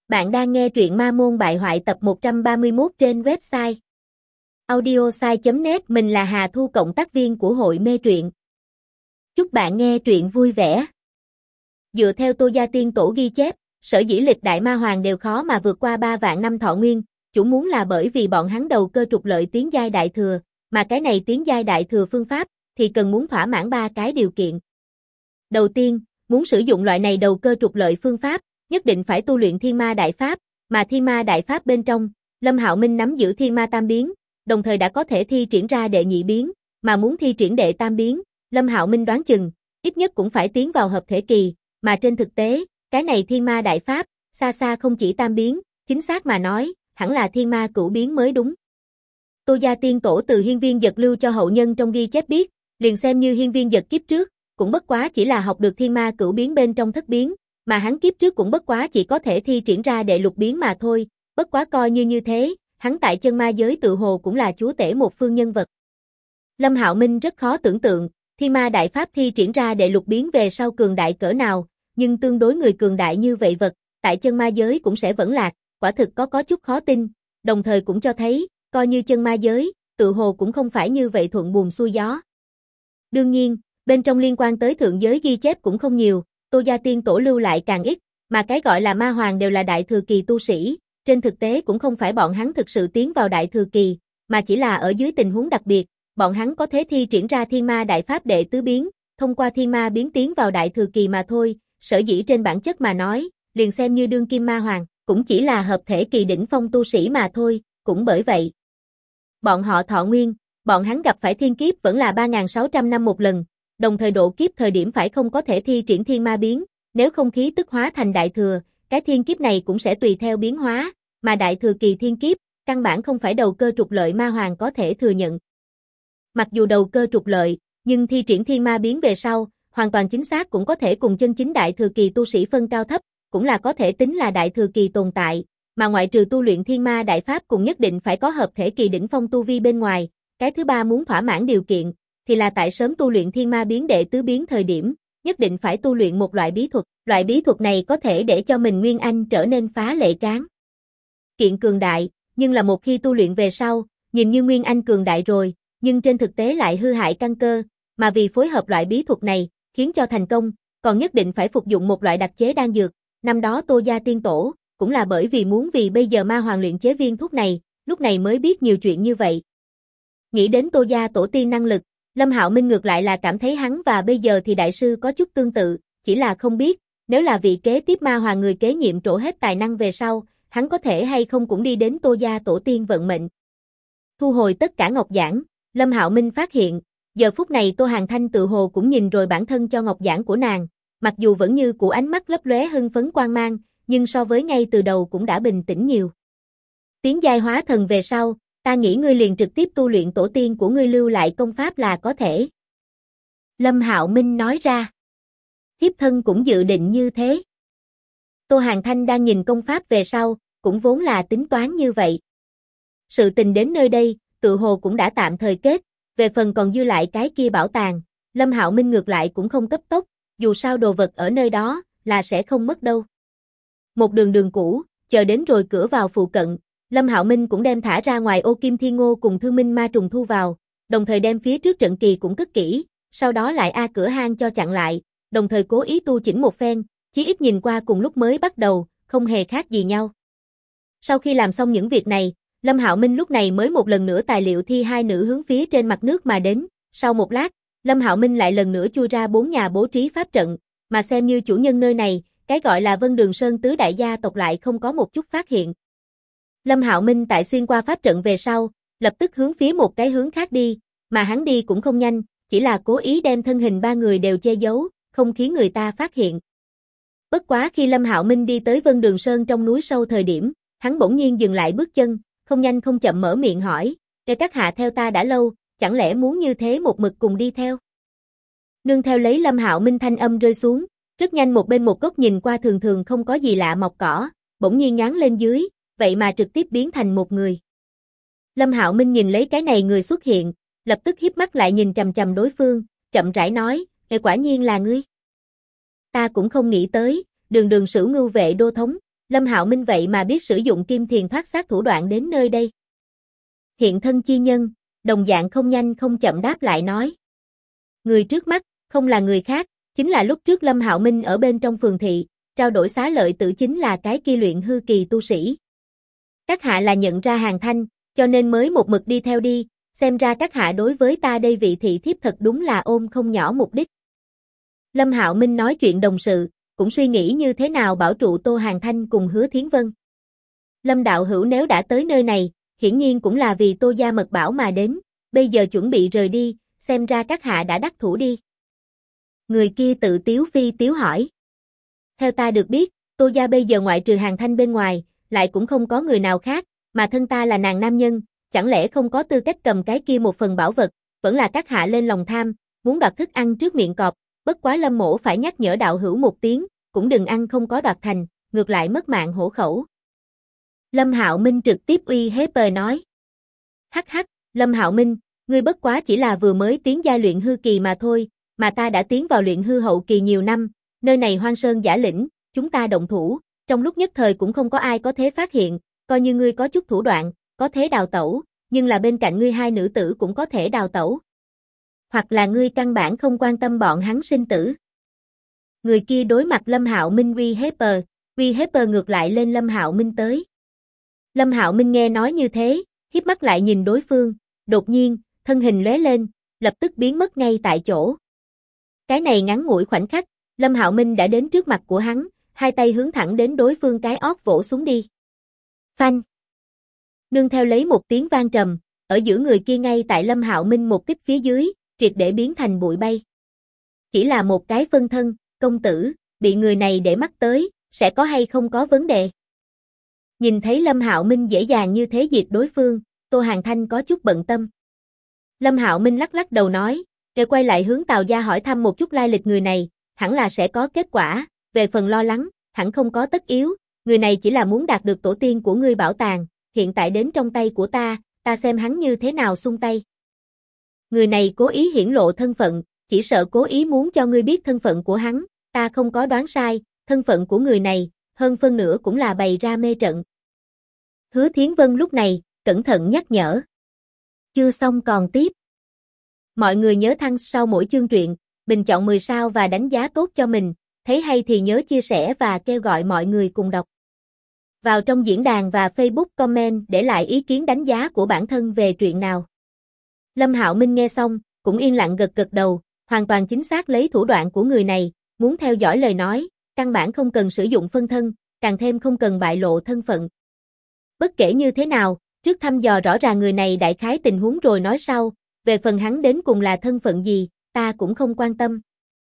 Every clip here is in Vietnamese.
Bạn đang nghe truyện Ma Môn Bại Hoại tập 131 trên website audiosai.net. Mình là Hà Thu, cộng tác viên của hội mê truyện. Chúc bạn nghe truyện vui vẻ. Dựa theo Tô Gia Tiên Tổ ghi chép, sở dĩ lịch đại ma hoàng đều khó mà vượt qua 3 vạn năm thọ nguyên, chủ muốn là bởi vì bọn hắn đầu cơ trục lợi tiến giai đại thừa, mà cái này tiến giai đại thừa phương pháp thì cần muốn thỏa mãn 3 cái điều kiện. Đầu tiên, muốn sử dụng loại này đầu cơ trục lợi phương pháp, nhất định phải tu luyện Thiên Ma Đại Pháp, mà Thiên Ma Đại Pháp bên trong, Lâm Hạo Minh nắm giữ Thiên Ma Tam Biến, đồng thời đã có thể thi triển ra đệ nhị biến, mà muốn thi triển đệ tam biến, Lâm Hạo Minh đoán chừng, ít nhất cũng phải tiến vào hợp thể kỳ, mà trên thực tế, cái này Thiên Ma Đại Pháp, xa xa không chỉ tam biến, chính xác mà nói, hẳn là Thiên Ma cửu biến mới đúng. Tô Gia Tiên Tổ từ Hiên Viên Dật lưu cho hậu nhân trong ghi chép biết, liền xem như Hiên Viên Dật kiếp trước, cũng bất quá chỉ là học được Thiên Ma cửu biến bên trong thất biến, mà hắn kiếp trước cũng bất quá chỉ có thể thi triển ra đệ lục biến mà thôi, bất quá coi như thế, hắn tại chân ma giới tự hồ cũng là chúa tể một phương nhân vật. Lâm Hạo Minh rất khó tưởng tượng, Thiên Ma Đại Pháp thi triển ra đệ lục biến về sau cường đại cỡ nào, nhưng tương đối người cường đại như vậy vật, tại chân ma giới cũng sẽ vẫn lạc, quả thực có chút khó tin, đồng thời cũng cho thấy, coi như chân ma giới, tự hồ cũng không phải như vậy thuận buồm xuôi gió. Đương nhiên, bên trong liên quan tới thượng giới ghi chép cũng không nhiều, Tô Gia Tiên Tổ lưu lại càng ít, mà cái gọi là ma hoàng đều là đại thừa kỳ tu sĩ, trên thực tế cũng không phải bọn hắn thực sự tiến vào đại thừa kỳ, mà chỉ là ở dưới tình huống đặc biệt, bọn hắn có thể thi triển ra Thiên Ma Đại Pháp đệ tứ biến, thông qua Thiên Ma biến tiến vào đại thừa kỳ mà thôi, sở dĩ trên bản chất mà nói, liền xem như đương kim ma hoàng, cũng chỉ là hợp thể kỳ đỉnh phong tu sĩ mà thôi, cũng bởi vậy. Bọn họ thọ nguyên, bọn hắn gặp phải thiên kiếp vẫn là 3.600 năm một lần, đồng thời độ kiếp thời điểm phải không có thể thi triển thiên ma biến, nếu không khí tức hóa thành đại thừa, cái thiên kiếp này cũng sẽ tùy theo biến hóa, mà đại thừa kỳ thiên kiếp, căn bản không phải đầu cơ trục lợi ma hoàng có thể thừa nhận. Mặc dù đầu cơ trục lợi, nhưng thi triển thiên ma biến về sau, hoàn toàn chính xác cũng có thể cùng chân chính đại thừa kỳ tu sĩ phân cao thấp, cũng là có thể tính là đại thừa kỳ tồn tại, mà ngoại trừ tu luyện Thiên Ma Đại Pháp cũng nhất định phải có hợp thể kỳ đỉnh phong tu vi bên ngoài, cái thứ ba muốn thỏa mãn điều kiện, thì là tại sớm tu luyện Thiên Ma biến đệ tứ biến thời điểm, nhất định phải tu luyện một loại bí thuật này có thể để cho mình Nguyên Anh trở nên phá lệ tráng kiện cường đại, nhưng là một khi tu luyện về sau, nhìn như Nguyên Anh cường đại rồi, nhưng trên thực tế lại hư hại căn cơ, mà vì phối hợp loại bí thuật này, khiến cho thành công, còn nhất định phải phục dụng một loại đặc chế đan dược, năm đó Tô Gia Tiên Tổ, cũng là bởi vì muốn vì bây giờ ma hoàng luyện chế viên thuốc này, lúc này mới biết nhiều chuyện như vậy. Nghĩ đến Tô Gia Tổ tiên năng lực, Lâm Hạo Minh ngược lại là cảm thấy hắn và bây giờ thì đại sư có chút tương tự, chỉ là không biết, nếu là vị kế tiếp ma hoàng người kế nhiệm trổ hết tài năng về sau, hắn có thể hay không cũng đi đến Tô Gia Tổ tiên vận mệnh. Thu hồi tất cả ngọc giản, Lâm Hạo Minh phát hiện, giờ phút này Tô Hàn Thanh tự hồ cũng nhìn rồi bản thân cho ngọc giản của nàng, mặc dù vẫn như của ánh mắt lấp lóe hưng phấn quang mang, nhưng so với ngay từ đầu cũng đã bình tĩnh nhiều. Tiến giai hóa thần về sau, ta nghĩ ngươi liền trực tiếp tu luyện tổ tiên của ngươi lưu lại công pháp là có thể. Lâm Hạo Minh nói ra. Thiếp thân cũng dự định như thế. Tô Hàn Thanh đang nhìn công pháp về sau, cũng vốn là tính toán như vậy. Sự tình đến nơi đây, tự hồ cũng đã tạm thời kết, về phần còn dư lại cái kia bảo tàng, Lâm Hạo Minh ngược lại cũng không cấp tốc, dù sao đồ vật ở nơi đó, là sẽ không mất đâu. Một đường cũ, chờ đến rồi cửa vào phụ cận, Lâm Hạo Minh cũng đem thả ra ngoài ô kim thiên ngô cùng thương minh ma trùng thu vào, đồng thời đem phía trước trận kỳ cũng cất kỹ, sau đó lại cửa hang cho chặn lại, đồng thời cố ý tu chỉnh một phen, chí ít nhìn qua cùng lúc mới bắt đầu, không hề khác gì nhau. Sau khi làm xong những việc này, Lâm Hạo Minh lúc này mới một lần nữa tài liệu thi hai nữ hướng phía trên mặt nước mà đến, sau một lát, Lâm Hạo Minh lại lần nữa chui ra 4 nhà bố trí pháp trận, mà xem như chủ nhân nơi này, cái gọi là Vân Đường Sơn tứ đại gia tộc lại không có một chút phát hiện. Lâm Hạo Minh tại xuyên qua pháp trận về sau, lập tức hướng phía một cái hướng khác đi, mà hắn đi cũng không nhanh, chỉ là cố ý đem thân hình ba người đều che giấu, không khiến người ta phát hiện. Bất quá khi Lâm Hạo Minh đi tới Vân Đường Sơn trong núi sâu thời điểm, hắn bỗng nhiên dừng lại bước chân, không nhanh không chậm mở miệng hỏi, các hạ theo ta đã lâu, chẳng lẽ muốn như thế một mực cùng đi theo? Nương theo lấy Lâm Hạo Minh thanh âm rơi xuống, rất nhanh một bên một gốc nhìn qua thường thường không có gì lạ mọc cỏ, bỗng nhiên ngắn lên dưới, vậy mà trực tiếp biến thành một người. Lâm Hạo Minh nhìn lấy cái này người xuất hiện, lập tức híp mắt lại nhìn chằm chằm đối phương, chậm rãi nói, quả nhiên là ngươi. Ta cũng không nghĩ tới, đường Sửu Ngưu vệ đô thống, Lâm Hạo Minh vậy mà biết sử dụng kim thiền thoát xác thủ đoạn đến nơi đây. Hiện thân chi nhân, đồng dạng không nhanh không chậm đáp lại nói. Người trước mắt, không là người khác, chính là lúc trước Lâm Hạo Minh ở bên trong phường thị, trao đổi xá lợi tử chính là cái kia luyện hư kỳ tu sĩ. Các hạ là nhận ra Hàn Thanh, cho nên mới một mực đi theo đi, xem ra các hạ đối với ta đây vị thị thiếp thật đúng là ôm không nhỏ mục đích. Lâm Hạo Minh nói chuyện đồng sự, cũng suy nghĩ như thế nào bảo trụ Tô Hàn Thanh cùng Hứa Thiến Vân. Lâm đạo hữu nếu đã tới nơi này, hiển nhiên cũng là vì Tô gia mật bảo mà đến, bây giờ chuẩn bị rời đi, xem ra các hạ đã đắc thủ đi. Người kia tự tiếu phi tiếu hỏi. Theo ta được biết, Tô gia bây giờ ngoại trừ Hàn Thanh bên ngoài, lại cũng không có người nào khác, mà thân ta là nàng nam nhân, chẳng lẽ không có tư cách cầm cái kia một phần bảo vật, vẫn là các hạ lên lòng tham, muốn đoạt thức ăn trước miệng cọp, bất quá Lâm mỗ phải nhắc nhở đạo hữu một tiếng, cũng đừng ăn không có đoạt thành, ngược lại mất mạng hổ khẩu. Lâm Hạo Minh trực tiếp uy hiếp nói. Hắc hắc, Lâm Hạo Minh, ngươi bất quá chỉ là vừa mới tiến giai luyện hư kỳ mà thôi, mà ta đã tiến vào luyện hư hậu kỳ nhiều năm, nơi này hoang sơn giả lĩnh, chúng ta động thủ, trong lúc nhất thời cũng không có ai có thể phát hiện, coi như ngươi có chút thủ đoạn, có thể đào tẩu, nhưng là bên cạnh ngươi hai nữ tử cũng có thể đào tẩu. Hoặc là ngươi căn bản không quan tâm bọn hắn sinh tử. Người kia đối mặt Lâm Hạo Minh uy hiếp ngược lại lên Lâm Hạo Minh tới. Lâm Hạo Minh nghe nói như thế, híp mắt lại nhìn đối phương, đột nhiên, thân hình lóe lên, lập tức biến mất ngay tại chỗ. Cái này ngắn ngủi khoảnh khắc, Lâm Hạo Minh đã đến trước mặt của hắn, hai tay hướng thẳng đến đối phương cái ót vỗ xuống đi. Phanh! Nương theo lấy một tiếng vang trầm, ở giữa người kia ngay tại Lâm Hạo Minh một kích phía dưới, triệt để biến thành bụi bay. Chỉ là một cái phân thân, công tử, bị người này để mắt tới, sẽ có hay không có vấn đề. Nhìn thấy Lâm Hạo Minh dễ dàng như thế diệt đối phương, Tô Hàn Thanh có chút bận tâm. Lâm Hạo Minh lắc lắc đầu nói, rồi quay lại hướng Tào gia hỏi thăm một chút lai lịch người này, hẳn là sẽ có kết quả, về phần lo lắng, hẳn không có tất yếu, người này chỉ là muốn đạt được tổ tiên của ngươi bảo tàng, hiện tại đến trong tay của ta xem hắn như thế nào xung tay. Người này cố ý hiển lộ thân phận, chỉ sợ cố ý muốn cho ngươi biết thân phận của hắn, ta không có đoán sai, thân phận của người này, hơn phân nửa cũng là bày ra mê trận. Hứa Thiến Vân lúc này, cẩn thận nhắc nhở. Chưa xong còn tiếp. Mọi người nhớ thăng sau mỗi chương truyện, bình chọn 10 sao và đánh giá tốt cho mình, thấy hay thì nhớ chia sẻ và kêu gọi mọi người cùng đọc. Vào trong diễn đàn và Facebook comment để lại ý kiến đánh giá của bản thân về truyện nào. Lâm Hạo Minh nghe xong, cũng yên lặng gật gật đầu, hoàn toàn chính xác lấy thủ đoạn của người này, muốn theo dõi lời nói, căn bản không cần sử dụng phân thân, càng thêm không cần bại lộ thân phận. Bất kể như thế nào, trước thăm dò rõ ràng người này đại khái tình huống rồi nói sau, về phần hắn đến cùng là thân phận gì, ta cũng không quan tâm.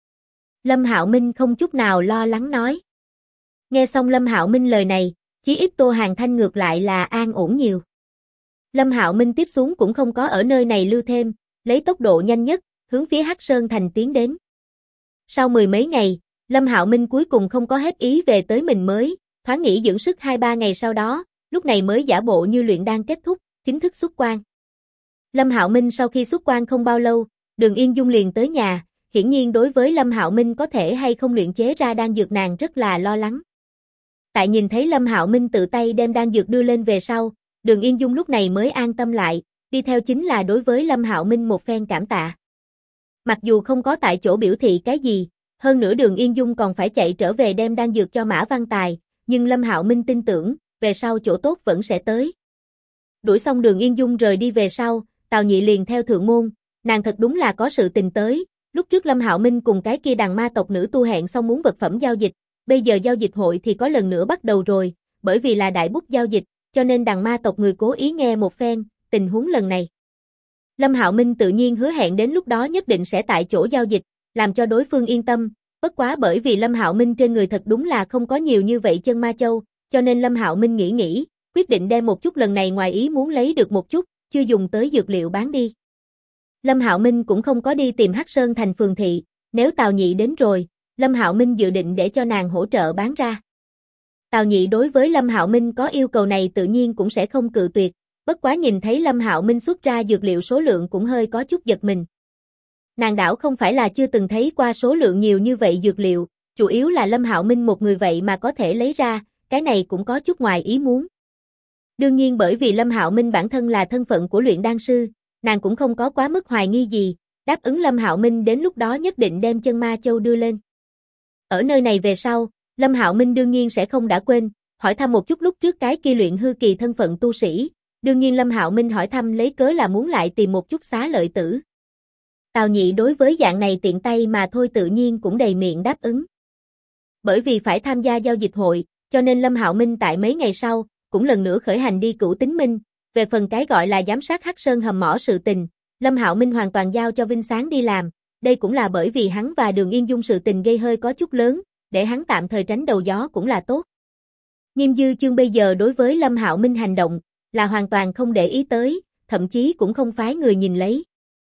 Lâm Hạo Minh không chút nào lo lắng nói. Nghe xong Lâm Hạo Minh lời này, chí ít Tô Hàn Thanh ngược lại là an ổn nhiều. Lâm Hạo Minh tiếp xuống cũng không có ở nơi này lưu thêm, lấy tốc độ nhanh nhất, hướng phía Hắc Sơn Thành tiến đến. Sau mười mấy ngày, Lâm Hạo Minh cuối cùng không có hết ý về tới mình mới, thoáng nghỉ dưỡng sức 2-3 ngày sau đó, lúc này mới giả bộ như luyện đan kết thúc, chính thức xuất quan. Lâm Hạo Minh sau khi xuất quan không bao lâu, Đường Yên Dung liền tới nhà, hiển nhiên đối với Lâm Hạo Minh có thể hay không luyện chế ra đan dược nàng rất là lo lắng. Tại nhìn thấy Lâm Hạo Minh tự tay đem đan dược đưa lên về sau, Đường Yên Dung lúc này mới an tâm lại, đi theo chính là đối với Lâm Hạo Minh một phen cảm tạ. Mặc dù không có tại chỗ biểu thị cái gì, hơn nữa Đường Yên Dung còn phải chạy trở về đem đan dược cho Mã Văn Tài, nhưng Lâm Hạo Minh tin tưởng, về sau chỗ tốt vẫn sẽ tới. Đuổi xong Đường Yên Dung rời đi về sau, Tào Nhị liền theo thượng môn, nàng thật đúng là có sự tình tới, lúc trước Lâm Hạo Minh cùng cái kia đàn ma tộc nữ tu hẹn xong muốn vật phẩm giao dịch, bây giờ giao dịch hội thì có lần nữa bắt đầu rồi, bởi vì là đại bút giao dịch, cho nên đàn ma tộc người cố ý nghe một phen, tình huống lần này. Lâm Hạo Minh tự nhiên hứa hẹn đến lúc đó nhất định sẽ tại chỗ giao dịch, làm cho đối phương yên tâm, bất quá bởi vì Lâm Hạo Minh trên người thật đúng là không có nhiều như vậy chân ma châu, cho nên Lâm Hạo Minh nghĩ, quyết định đem một chút lần này ngoài ý muốn lấy được một chút, chưa dùng tới dược liệu bán đi. Lâm Hạo Minh cũng không có đi tìm Hắc Sơn Thành phường thị, nếu Tào Nhị đến rồi, Lâm Hạo Minh dự định để cho nàng hỗ trợ bán ra. Tào Nhị đối với Lâm Hạo Minh có yêu cầu này tự nhiên cũng sẽ không cự tuyệt, bất quá nhìn thấy Lâm Hạo Minh xuất ra dược liệu số lượng cũng hơi có chút giật mình. Nàng đảo không phải là chưa từng thấy qua số lượng nhiều như vậy dược liệu, chủ yếu là Lâm Hạo Minh một người vậy mà có thể lấy ra, cái này cũng có chút ngoài ý muốn. Đương nhiên bởi vì Lâm Hạo Minh bản thân là thân phận của luyện đan sư, nàng cũng không có quá mức hoài nghi gì, đáp ứng Lâm Hạo Minh đến lúc đó nhất định đem chân ma châu đưa lên. Ở nơi này về sau, Lâm Hạo Minh đương nhiên sẽ không đã quên, hỏi thăm một chút lúc trước cái kia luyện hư kỳ thân phận tu sĩ, đương nhiên Lâm Hạo Minh hỏi thăm lấy cớ là muốn lại tìm một chút xá lợi tử. Tào Nhị đối với dạng này tiện tay mà thôi tự nhiên cũng đầy miệng đáp ứng. Bởi vì phải tham gia giao dịch hội, cho nên Lâm Hạo Minh tại mấy ngày sau, cũng lần nữa khởi hành đi Cửu Tính Minh, về phần cái gọi là giám sát Hắc Sơn hầm mỏ sự tình, Lâm Hạo Minh hoàn toàn giao cho Vinh Sáng đi làm, đây cũng là bởi vì hắn và Đường Yên Dung sự tình gây hơi có chút lớn, để hắn tạm thời tránh đầu gió cũng là tốt. Nghiêm Dư Chương bây giờ đối với Lâm Hạo Minh hành động, là hoàn toàn không để ý tới, thậm chí cũng không phái người nhìn lấy.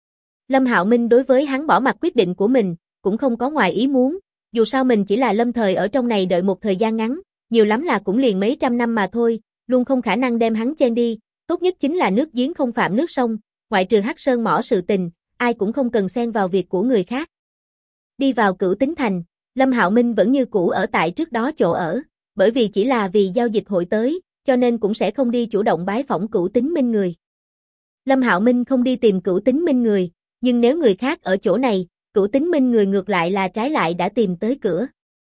Lâm Hạo Minh đối với hắn bỏ mặc quyết định của mình, cũng không có ngoài ý muốn, dù sao mình chỉ là lâm thời ở trong này đợi một thời gian ngắn, nhiều lắm là cũng liền mấy trăm năm mà thôi, luôn không khả năng đem hắn chen đi, tốt nhất chính là nước giếng không phạm nước sông, ngoại trừ Hắc Sơn mỏ sự tình, ai cũng không cần xen vào việc của người khác. Đi vào Cửu Tính Thành, Lâm Hạo Minh vẫn như cũ ở tại trước đó chỗ ở, bởi vì chỉ là vì giao dịch hội tới, cho nên cũng sẽ không đi chủ động bái phỏng Cửu Tính Minh người. Lâm Hạo Minh không đi tìm Cửu Tính Minh người, nhưng nếu người khác ở chỗ này, Cửu Tính Minh người ngược lại là trái lại đã tìm tới cửa.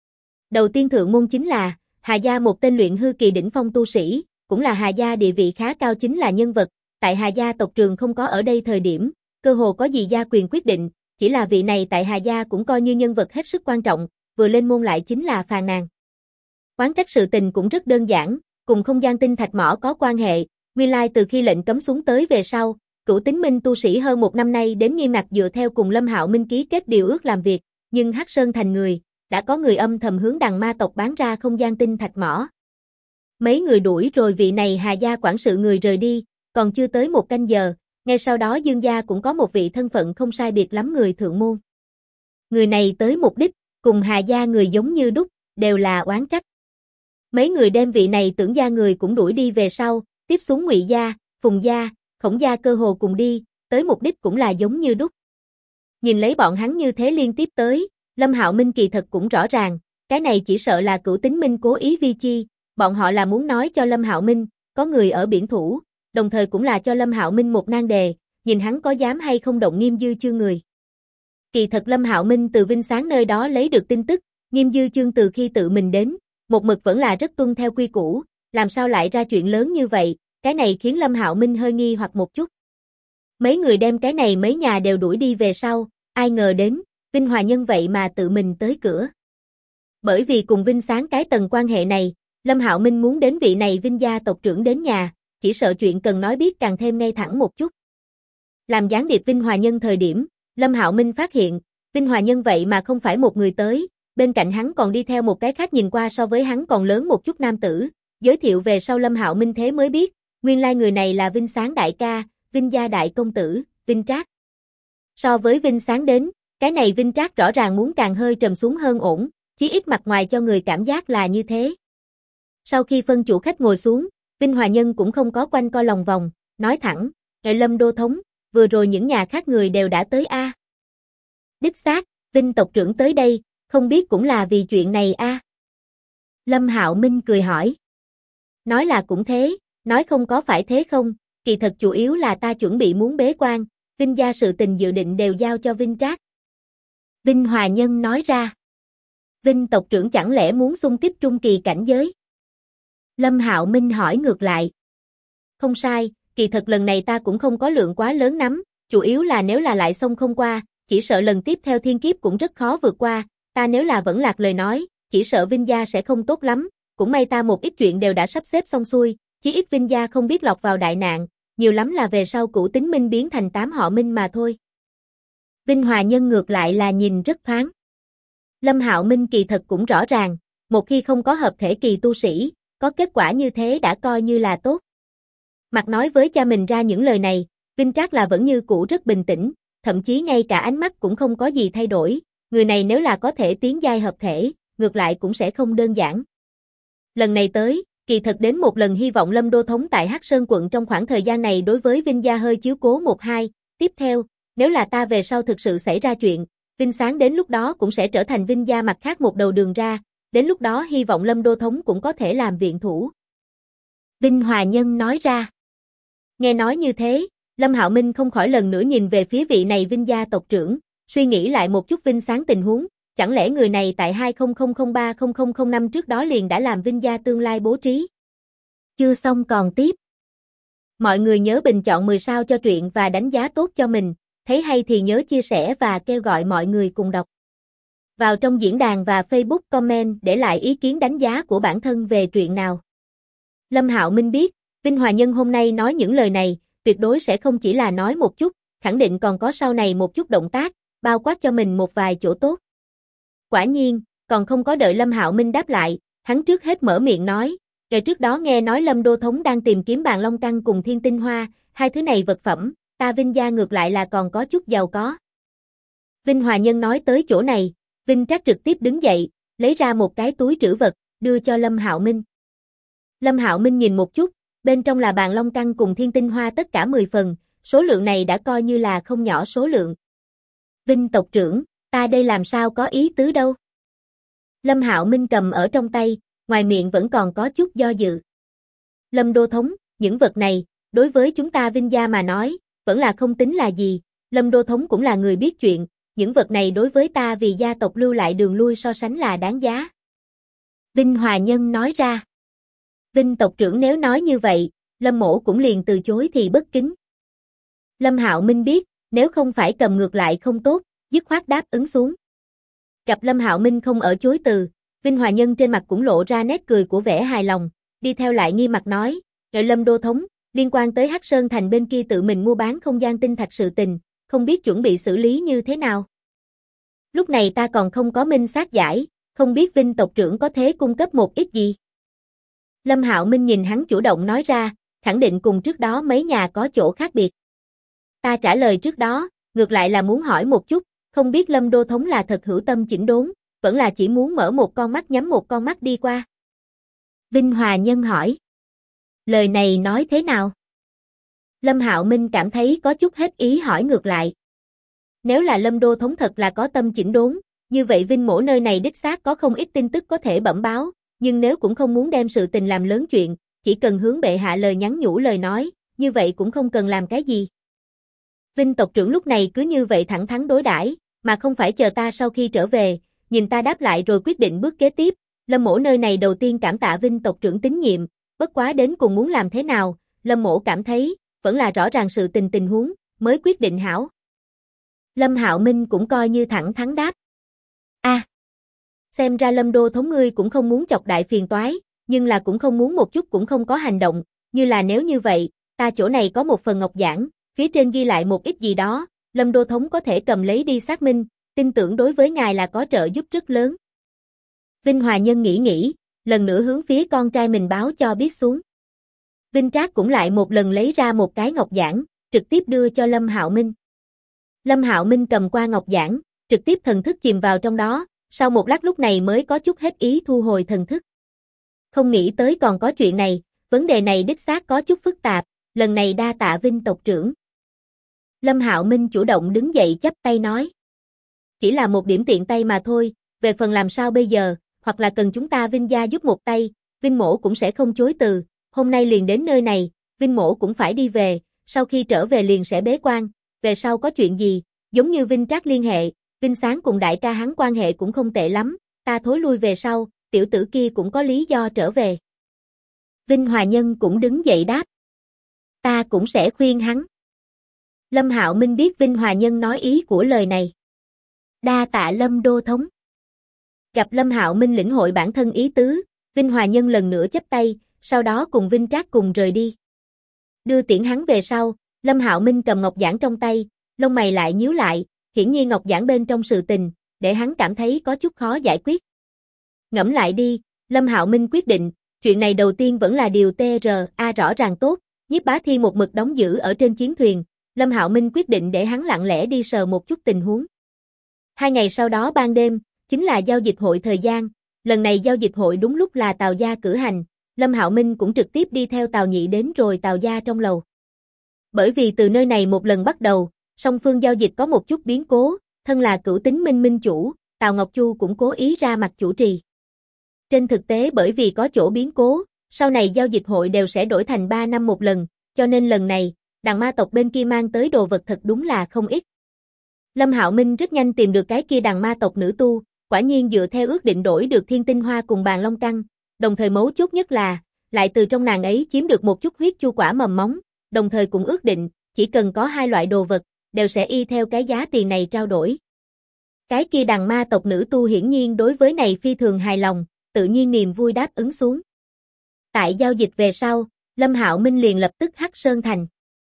Đầu tiên thượng môn chính là Hà Gia, một tên luyện hư kỳ đỉnh phong tu sĩ, cũng là Hà Gia địa vị khá cao chính là nhân vật, tại Hà Gia tộc trường không có ở đây thời điểm, cơ hồ có gì gia quyền quyết định, chỉ là vị này tại Hà Gia cũng coi như nhân vật hết sức quan trọng, vừa lên môn lại chính là phàn nàn. Oán trách sự tình cũng rất đơn giản, cùng không gian tinh thạch mỏ có quan hệ, nguyên lai từ khi lệnh cấm xuống tới về sau, Cửu Tính Minh tu sĩ hơn một năm nay đến nghiêm ngặt dựa theo cùng Lâm Hạo Minh ký kết điều ước làm việc, nhưng Hắc Sơn thành người, đã có người âm thầm hướng đằng ma tộc bán ra không gian tinh thạch mỏ. Mấy người đuổi rồi vị này Hà Gia quản sự người rời đi, còn chưa tới một canh giờ, ngay sau đó Dương gia cũng có một vị thân phận không sai biệt lắm người thượng môn. Người này tới mục đích, cùng Hà Gia người giống như đúc, đều là oán trách. Mấy người đem vị này Tưởng gia người cũng đuổi đi về sau, tiếp xuống Ngụy gia, Phùng gia, Khổng gia cơ hồ cùng đi, tới mục đích cũng là giống như đúc. Nhìn lấy bọn hắn như thế liên tiếp tới, Lâm Hạo Minh kỳ thật cũng rõ ràng, cái này chỉ sợ là Cửu Tính Minh cố ý vi chi, bọn họ là muốn nói cho Lâm Hạo Minh, có người ở biển thủ, đồng thời cũng là cho Lâm Hạo Minh một nan đề, nhìn hắn có dám hay không động Nghiêm Dư Chương người. Kỳ thật Lâm Hạo Minh từ Vinh Sáng nơi đó lấy được tin tức, Nghiêm Dư Chương từ khi tự mình đến, một mực vẫn là rất tuân theo quy củ, làm sao lại ra chuyện lớn như vậy, cái này khiến Lâm Hạo Minh hơi nghi hoặc một chút. Mấy người đem cái này mấy nhà đều đuổi đi về sau, ai ngờ đến, Vinh Hòa Nhân vậy mà tự mình tới cửa. Bởi vì cùng Vinh Sáng cái tầng quan hệ này, Lâm Hạo Minh muốn đến vị này Vinh gia tộc trưởng đến nhà, chỉ sợ chuyện cần nói biết càng thêm ngay thẳng một chút. Làm gián điệp Vinh Hòa Nhân thời điểm, Lâm Hạo Minh phát hiện, Vinh Hòa Nhân vậy mà không phải một người tới, bên cạnh hắn còn đi theo một cái khác nhìn qua so với hắn còn lớn một chút nam tử, giới thiệu về sau Lâm Hạo Minh thế mới biết, nguyên lai người này là Vinh Sáng đại ca, Vinh gia đại công tử, Vinh Trác. So với Vinh Sáng đến, cái này Vinh Trác rõ ràng muốn càng hơi trầm xuống hơn ổn, chí ít mặt ngoài cho người cảm giác là như thế. Sau khi phân chủ khách ngồi xuống, Vinh Hòa Nhân cũng không có quanh co lòng vòng, nói thẳng, Lâm đô thống, vừa rồi những nhà khác người đều đã tới a. Đích xác, Vinh tộc trưởng tới đây, không biết cũng là vì chuyện này a. Lâm Hạo Minh cười hỏi. Nói là cũng thế, nói không có phải thế không, kỳ thật chủ yếu là ta chuẩn bị muốn bế quan, Vinh gia sự tình dự định đều giao cho Vinh Trác. Vinh Hòa Nhân nói ra. Vinh tộc trưởng chẳng lẽ muốn xung kích trung kỳ cảnh giới? Lâm Hạo Minh hỏi ngược lại. Không sai, kỳ thật lần này ta cũng không có lượng quá lớn lắm, chủ yếu là nếu là lại xông không qua, chỉ sợ lần tiếp theo thiên kiếp cũng rất khó vượt qua, ta nếu là vẫn lạc lời nói, chỉ sợ Vinh gia sẽ không tốt lắm, cũng may ta một ít chuyện đều đã sắp xếp xong xuôi, chí ít Vinh gia không biết lọt vào đại nạn, nhiều lắm là về sau Cửu Tính Minh biến thành 8 họ Minh mà thôi. Vinh Hòa Nhân ngược lại là nhìn rất thoáng. Lâm Hạo Minh kỳ thật cũng rõ ràng, một khi không có hợp thể kỳ tu sĩ, có kết quả như thế đã coi như là tốt. Mặt nói với cha mình ra những lời này, Vinh Trác là vẫn như cũ rất bình tĩnh, thậm chí ngay cả ánh mắt cũng không có gì thay đổi, người này nếu là có thể tiến giai hợp thể, ngược lại cũng sẽ không đơn giản. Lần này tới, kỳ thật đến một lần hy vọng Lâm đô thống tại Hắc Sơn quận trong khoảng thời gian này đối với Vinh gia hơi chiếu cố một hai, tiếp theo, nếu là ta về sau thực sự xảy ra chuyện, Vinh Sáng đến lúc đó cũng sẽ trở thành Vinh gia mặt khác một đầu đường ra, đến lúc đó hy vọng Lâm Đô Thống cũng có thể làm viện thủ. Vinh Hòa Nhân nói ra. Nghe nói như thế, Lâm Hạo Minh không khỏi lần nữa nhìn về phía vị này Vinh gia tộc trưởng, suy nghĩ lại một chút Vinh Sáng tình huống, chẳng lẽ người này tại 2000030005 trước đó liền đã làm Vinh gia tương lai bố trí. Chưa xong còn tiếp. Mọi người nhớ bình chọn 10 sao cho truyện và đánh giá tốt cho mình, thấy hay thì nhớ chia sẻ và kêu gọi mọi người cùng đọc. Vào trong diễn đàn và Facebook comment để lại ý kiến đánh giá của bản thân về truyện nào. Lâm Hạo Minh biết, Vinh Hòa Nhân hôm nay nói những lời này, tuyệt đối sẽ không chỉ là nói một chút, khẳng định còn có sau này một chút động tác, bao quát cho mình một vài chỗ tốt. Quả nhiên, còn không có đợi Lâm Hạo Minh đáp lại, hắn trước hết mở miệng nói, ngày trước đó nghe nói Lâm Đô Thống đang tìm kiếm bàn long căn cùng thiên tinh hoa, hai thứ này vật phẩm, ta Vinh gia ngược lại là còn có chút giàu có. Vinh Hòa Nhân nói tới chỗ này, Vinh Trác trực tiếp đứng dậy, lấy ra một cái túi trữ vật, đưa cho Lâm Hạo Minh. Lâm Hạo Minh nhìn một chút, bên trong là bàn long căn cùng thiên tinh hoa tất cả 10 phần, số lượng này đã coi như là không nhỏ số lượng. Vinh tộc trưởng, ta đây làm sao có ý tứ đâu. Lâm Hạo Minh cầm ở trong tay, ngoài miệng vẫn còn có chút do dự. Lâm Đô Thống, những vật này, đối với chúng ta Vinh gia mà nói, vẫn là không tính là gì, Lâm Đô Thống cũng là người biết chuyện, những vật này đối với ta vì gia tộc lưu lại đường lui so sánh là đáng giá. Vinh Hòa Nhân nói ra. Vinh tộc trưởng nếu nói như vậy, Lâm mỗ cũng liền từ chối thì bất kính. Lâm Hạo Minh biết, nếu không phải cầm ngược lại không tốt, dứt khoát đáp ứng xuống. Gặp Lâm Hạo Minh không ở chối từ, Vinh Hòa Nhân trên mặt cũng lộ ra nét cười của vẻ hài lòng, đi theo lại nghi mặt nói, "Ngợi Lâm Đô Thống, liên quan tới Hắc Sơn Thành bên kia tự mình mua bán không gian tinh thạch sự tình, không biết chuẩn bị xử lý như thế nào. Lúc này ta còn không có minh xác giải, không biết Vinh tộc trưởng có thể cung cấp một ít gì." Lâm Hạo Minh nhìn hắn chủ động nói ra, khẳng định cùng trước đó mấy nhà có chỗ khác biệt. Ta trả lời trước đó, ngược lại là muốn hỏi một chút, không biết Lâm Đô Thống là thật hữu tâm chỉnh đốn, vẫn là chỉ muốn mở một con mắt nhắm một con mắt đi qua. Vinh Hòa Nhân hỏi. Lời này nói thế nào? Lâm Hạo Minh cảm thấy có chút hết ý hỏi ngược lại. Nếu là Lâm Đô Thống thật là có tâm chỉnh đốn, như vậy Vinh mỗ nơi này đích xác có không ít tin tức có thể bẩm báo, nhưng nếu cũng không muốn đem sự tình làm lớn chuyện, chỉ cần hướng bệ hạ lời nhắn nhủ lời nói, như vậy cũng không cần làm cái gì. Vinh tộc trưởng lúc này cứ như vậy thẳng thắn đối đãi, mà không phải chờ ta sau khi trở về, nhìn ta đáp lại rồi quyết định bước kế tiếp. Lâm mỗ nơi này đầu tiên cảm tạ Vinh tộc trưởng tín nhiệm, bất quá đến cùng muốn làm thế nào, Lâm mỗ cảm thấy, vẫn là rõ ràng sự tình huống, mới quyết định hảo. Lâm Hạo Minh cũng coi như thẳng thắn đáp. Xem ra Lâm Đô Thống ngươi cũng không muốn chọc đại phiền toái, nhưng là cũng không muốn một chút cũng không có hành động, như là nếu như vậy, ta chỗ này có một phần ngọc giản, phía trên ghi lại một ít gì đó, Lâm Đô Thống có thể cầm lấy đi xác minh, tin tưởng đối với ngài là có trợ giúp rất lớn. Vinh Hòa Nhân nghĩ, lần nữa hướng phía con trai mình báo cho biết xuống. Vinh Trác cũng lại một lần lấy ra một cái ngọc giản, trực tiếp đưa cho Lâm Hạo Minh. Lâm Hạo Minh cầm qua ngọc giản, trực tiếp thần thức chìm vào trong đó, sau một lát lúc này mới có chút hết ý thu hồi thần thức. Không nghĩ tới còn có chuyện này, vấn đề này đích xác có chút phức tạp, lần này đa tạ Vinh tộc trưởng. Lâm Hạo Minh chủ động đứng dậy chắp tay nói. Chỉ là một điểm tiện tay mà thôi, về phần làm sao bây giờ, hoặc là cần chúng ta Vinh gia giúp một tay, Vinh mỗ cũng sẽ không chối từ, hôm nay liền đến nơi này, Vinh mỗ cũng phải đi về, sau khi trở về liền sẽ bế quan, về sau có chuyện gì, giống như Vinh Trác liên hệ, Vinh Sáng cùng đại ca hắn quan hệ cũng không tệ lắm, ta thối lui về sau, tiểu tử kia cũng có lý do trở về. Vinh Hòa Nhân cũng đứng dậy đáp. Ta cũng sẽ khuyên hắn. Lâm Hạo Minh biết Vinh Hòa Nhân nói ý của lời này. Đa tạ Lâm Đô Thống. Gặp Lâm Hạo Minh lĩnh hội bản thân ý tứ, Vinh Hòa Nhân lần nữa chắp tay, sau đó cùng Vinh Trác cùng rời đi. Đưa tiễn hắn về sau, Lâm Hạo Minh cầm ngọc giản trong tay, lông mày lại nhíu lại, hiển nhiên ngọc giản bên trong sự tình, để hắn cảm thấy có chút khó giải quyết. Ngẫm lại đi, Lâm Hạo Minh quyết định, chuyện này đầu tiên vẫn là điều TRA rõ ràng tốt, Nhiếp Bá Thiên một mực đóng giữ ở trên chiến thuyền, Lâm Hạo Minh quyết định để hắn lặng lẽ đi sờ một chút tình huống. 2 ngày sau đó ban đêm, chính là giao dịch hội thời gian, lần này giao dịch hội đúng lúc là Tào gia cử hành, Lâm Hạo Minh cũng trực tiếp đi theo Tào Nhị đến rồi Tào gia trong lầu. Bởi vì từ nơi này một lần bắt đầu, song phương giao dịch có một chút biến cố, thân là Cửu Tính Minh minh chủ, Tào Ngọc Chu cũng cố ý ra mặt chủ trì. Trên thực tế bởi vì có chỗ biến cố, sau này giao dịch hội đều sẽ đổi thành 3 năm một lần, cho nên lần này, đằng ma tộc bên kia mang tới đồ vật thật đúng là không ít. Lâm Hạo Minh rất nhanh tìm được cái kia đằng ma tộc nữ tu, quả nhiên dựa theo ước định đổi được thiên tinh hoa cùng bàn long căn, đồng thời mấu chốt nhất là, lại từ trong nàng ấy chiếm được một chút huyết chu quả mầm móng, đồng thời cũng ước định, chỉ cần có hai loại đồ vật, đều sẽ y theo cái giá tiền này trao đổi. Cái kia đằng ma tộc nữ tu hiển nhiên đối với này phi thường hài lòng, tự nhiên niềm vui đáp ứng xuống. Tại giao dịch về sau, Lâm Hạo Minh liền lập tức Hắc Sơn Thành.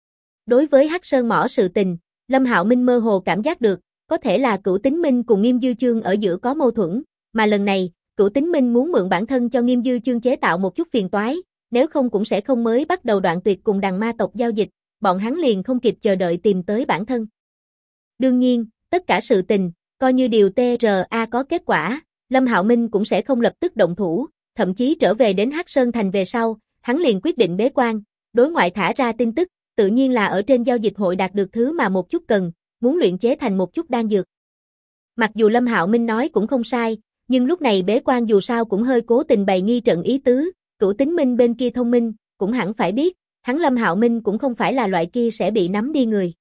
Đối với Hắc Sơn mỏ sự tình, Lâm Hạo Minh mơ hồ cảm giác được, có thể là Cửu Tính Minh cùng Nghiêm Dư Chương ở giữa có mâu thuẫn, mà lần này, Cửu Tính Minh muốn mượn bản thân cho Nghiêm Dư Chương chế tạo một chút phiền toái, nếu không cũng sẽ không mới bắt đầu đoạn tuyệt cùng đằng ma tộc giao dịch, bọn hắn liền không kịp chờ đợi tìm tới bản thân. Đương nhiên, tất cả sự tình, coi như điều TRA có kết quả, Lâm Hạo Minh cũng sẽ không lập tức động thủ, thậm chí trở về đến Hắc Sơn Thành về sau, hắn liền quyết định bế quan, đối ngoại thả ra tin tức, tự nhiên là ở trên giao dịch hội đạt được thứ mà một chút cần, muốn luyện chế thành một chút đan dược. Mặc dù Lâm Hạo Minh nói cũng không sai, nhưng lúc này bế quan dù sao cũng hơi cố tình bày nghi trận ý tứ, Cửu Tính Minh bên kia thông minh, cũng hẳn phải biết, hắn Lâm Hạo Minh cũng không phải là loại kia sẽ bị nắm đi người.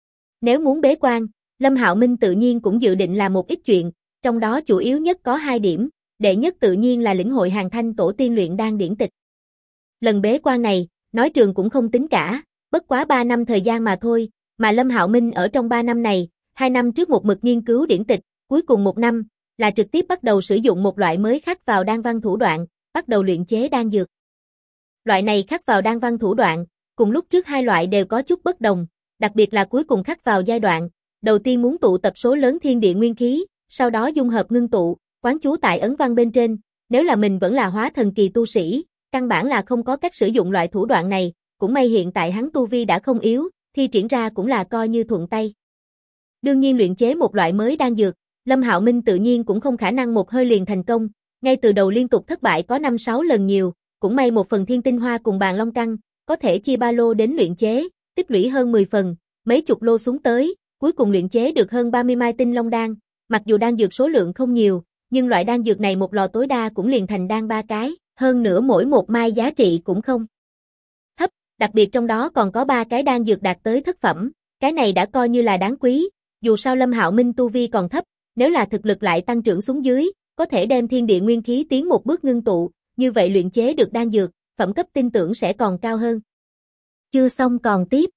Nếu muốn bế quan, Lâm Hạo Minh tự nhiên cũng dự định làm một ít chuyện, trong đó chủ yếu nhất có 2 điểm, đệ nhất tự nhiên là lĩnh hội Hàng Thanh tổ tiên luyện đan điển tịch. Lần bế quan này, nói trường cũng không tính cả, bất quá 3 năm thời gian mà thôi, mà Lâm Hạo Minh ở trong 3 năm này, 2 năm trước một mực nghiên cứu điển tịch, cuối cùng 1 năm, là trực tiếp bắt đầu sử dụng một loại mới khắc vào đan văn thủ đoạn, bắt đầu luyện chế đan dược. Loại này khắc vào đan văn thủ đoạn, cùng lúc trước 2 loại đều có chút bất đồng, đặc biệt là cuối cùng khắc vào giai đoạn, đầu tiên muốn tụ tập số lớn thiên địa nguyên khí, sau đó dung hợp ngưng tụ, quán chú tại ấn văn bên trên, nếu là mình vẫn là hóa thần kỳ tu sĩ, căn bản là không có cách sử dụng loại thủ đoạn này, cũng may hiện tại hắn tu vi đã không yếu, thi triển ra cũng là coi như thuận tay. Đương nhiên luyện chế một loại mới đan dược, Lâm Hạo Minh tự nhiên cũng không khả năng một hơi liền thành công, ngay từ đầu liên tục thất bại có 5-6 lần nhiều, cũng may một phần thiên tinh hoa cùng bàn long căn, có thể chia 3 lô đến luyện chế, tích lũy hơn 10 phần, mấy chục lô xuống tới, cuối cùng luyện chế được hơn 30 mai tinh long đan, mặc dù đan dược số lượng không nhiều, nhưng loại đan dược này một lò tối đa cũng liền thành đan 3 cái, hơn nữa mỗi một mai giá trị cũng không thấp, đặc biệt trong đó còn có 3 cái đan dược đạt tới thất phẩm, cái này đã coi như là đáng quý, dù sao Lâm Hạo Minh tu vi còn thấp, nếu là thực lực lại tăng trưởng xuống dưới, có thể đem thiên địa nguyên khí tiến một bước ngưng tụ, như vậy luyện chế được đan dược, phẩm cấp tin tưởng sẽ còn cao hơn. Chưa xong còn tiếp.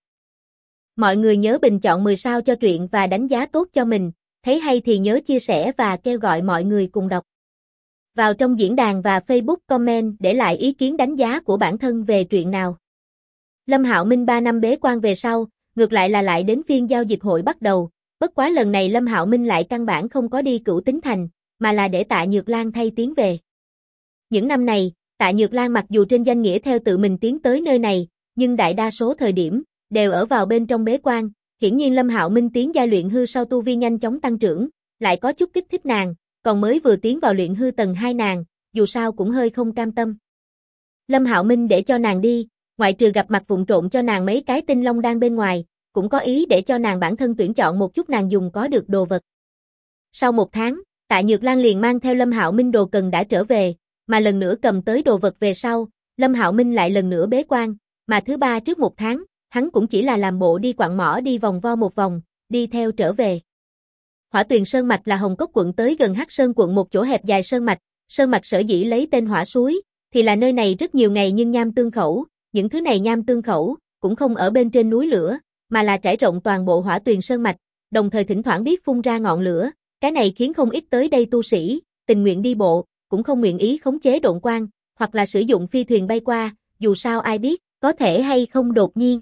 Mọi người nhớ bình chọn 10 sao cho truyện và đánh giá tốt cho mình, thấy hay thì nhớ chia sẻ và kêu gọi mọi người cùng đọc. Vào trong diễn đàn và Facebook comment để lại ý kiến đánh giá của bản thân về truyện nào. Lâm Hạo Minh 3 năm bế quan về sau, ngược lại là lại đến phiên giao dịch hội bắt đầu, bất quá lần này Lâm Hạo Minh lại căn bản không có đi Cửu Tính Thành, mà là để Tạ Nhược Lan thay tiến về. Những năm này, Tạ Nhược Lan mặc dù trên danh nghĩa theo tự mình tiến tới nơi này, nhưng đại đa số thời điểm, đều ở vào bên trong bế quan, hiển nhiên Lâm Hạo Minh tiến giai luyện hư sau tu vi nhanh chóng tăng trưởng, lại có chút kích thích nàng, còn mới vừa tiến vào luyện hư tầng 2 nàng, dù sao cũng hơi không cam tâm. Lâm Hạo Minh để cho nàng đi, ngoại trừ gặp mặt vụng trộn cho nàng mấy cái tinh long đan bên ngoài, cũng có ý để cho nàng bản thân tuyển chọn một chút nàng dùng có được đồ vật. Sau 1 tháng, Tạ Nhược Lan liền mang theo Lâm Hạo Minh đồ cần đã trở về, mà lần nữa cầm tới đồ vật về sau, Lâm Hạo Minh lại lần nữa bế quan, mà thứ 3 trước 1 tháng, hắn cũng chỉ là làm bộ đi quặng mỏ đi vòng vo một vòng, đi theo trở về. Hỏa Tuyền Sơn Mạch là Hồng Cốc quận tới gần Hắc Sơn quận một chỗ hẹp dài sơn mạch sở dĩ lấy tên hỏa suối, thì là nơi này rất nhiều ngày nhưng nham tương khẩu, những thứ này nham tương khẩu, cũng không ở bên trên núi lửa, mà là trải rộng toàn bộ Hỏa Tuyền Sơn Mạch, đồng thời thỉnh thoảng biết phun ra ngọn lửa, cái này khiến không ít tới đây tu sĩ, tình nguyện đi bộ, cũng không nguyện ý khống chế độn quang, hoặc là sử dụng phi thuyền bay qua, dù sao ai biết, có thể hay không đột nhiên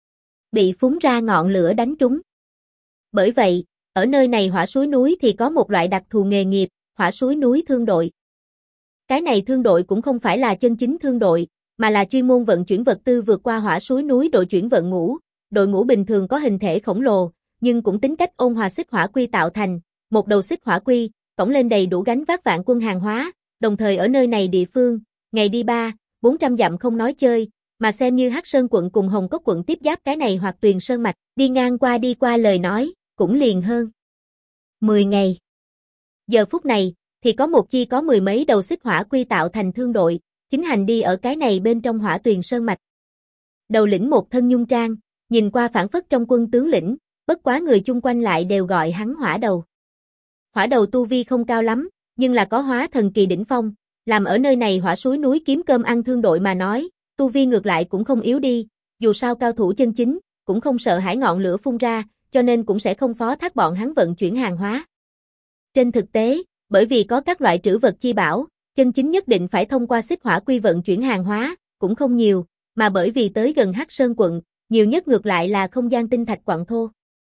bị phúng ra ngọn lửa đánh trúng. Bởi vậy, ở nơi này hỏa suối núi thì có một loại đặc thù nghề nghiệp, hỏa suối núi thương đội. Cái này thương đội cũng không phải là chân chính thương đội, mà là chuyên môn vận chuyển vật tư vượt qua hỏa suối núi đội chuyển vận ngũ. Đội ngũ bình thường có hình thể khổng lồ, nhưng cũng tính cách ôn hòa xích hỏa quy tạo thành, một đầu xích hỏa quy, cõng lên đầy đủ gánh vác vạn quân hàng hóa, đồng thời ở nơi này địa phương, ngày đi 300-400 dặm không nói chơi, mà xem như Hắc Sơn quận cùng Hồng Cốc quận tiếp giáp cái này hoặc Tuyền Sơn Mạch, đi ngang qua đi qua lời nói, cũng liền hơn 10 ngày. Giờ phút này, thì có một chi có mười mấy đầu xích hỏa quy tạo thành thương đội, chính hành đi ở cái này bên trong Hỏa Tuyền Sơn mạch. Đầu lĩnh một thân nhung trang, nhìn qua phản phất trong quân tướng lĩnh, bất quá người chung quanh lại đều gọi hắn Hỏa Đầu. Hỏa Đầu tu vi không cao lắm, nhưng là có hóa thần kỳ đỉnh phong, làm ở nơi này hỏa suối núi kiếm cơm ăn thương đội mà nói, tu vi ngược lại cũng không yếu đi, dù sao cao thủ chân chính, cũng không sợ hãi ngọn lửa phun ra, cho nên cũng sẽ không phó thác bọn hắn vận chuyển hàng hóa. Trên thực tế, bởi vì có các loại trữ vật chi bảo, chân chính nhất định phải thông qua xích hỏa quy vận chuyển hàng hóa, cũng không nhiều, mà bởi vì tới gần Hắc Sơn quận, nhiều nhất ngược lại là không gian tinh thạch quặng thô.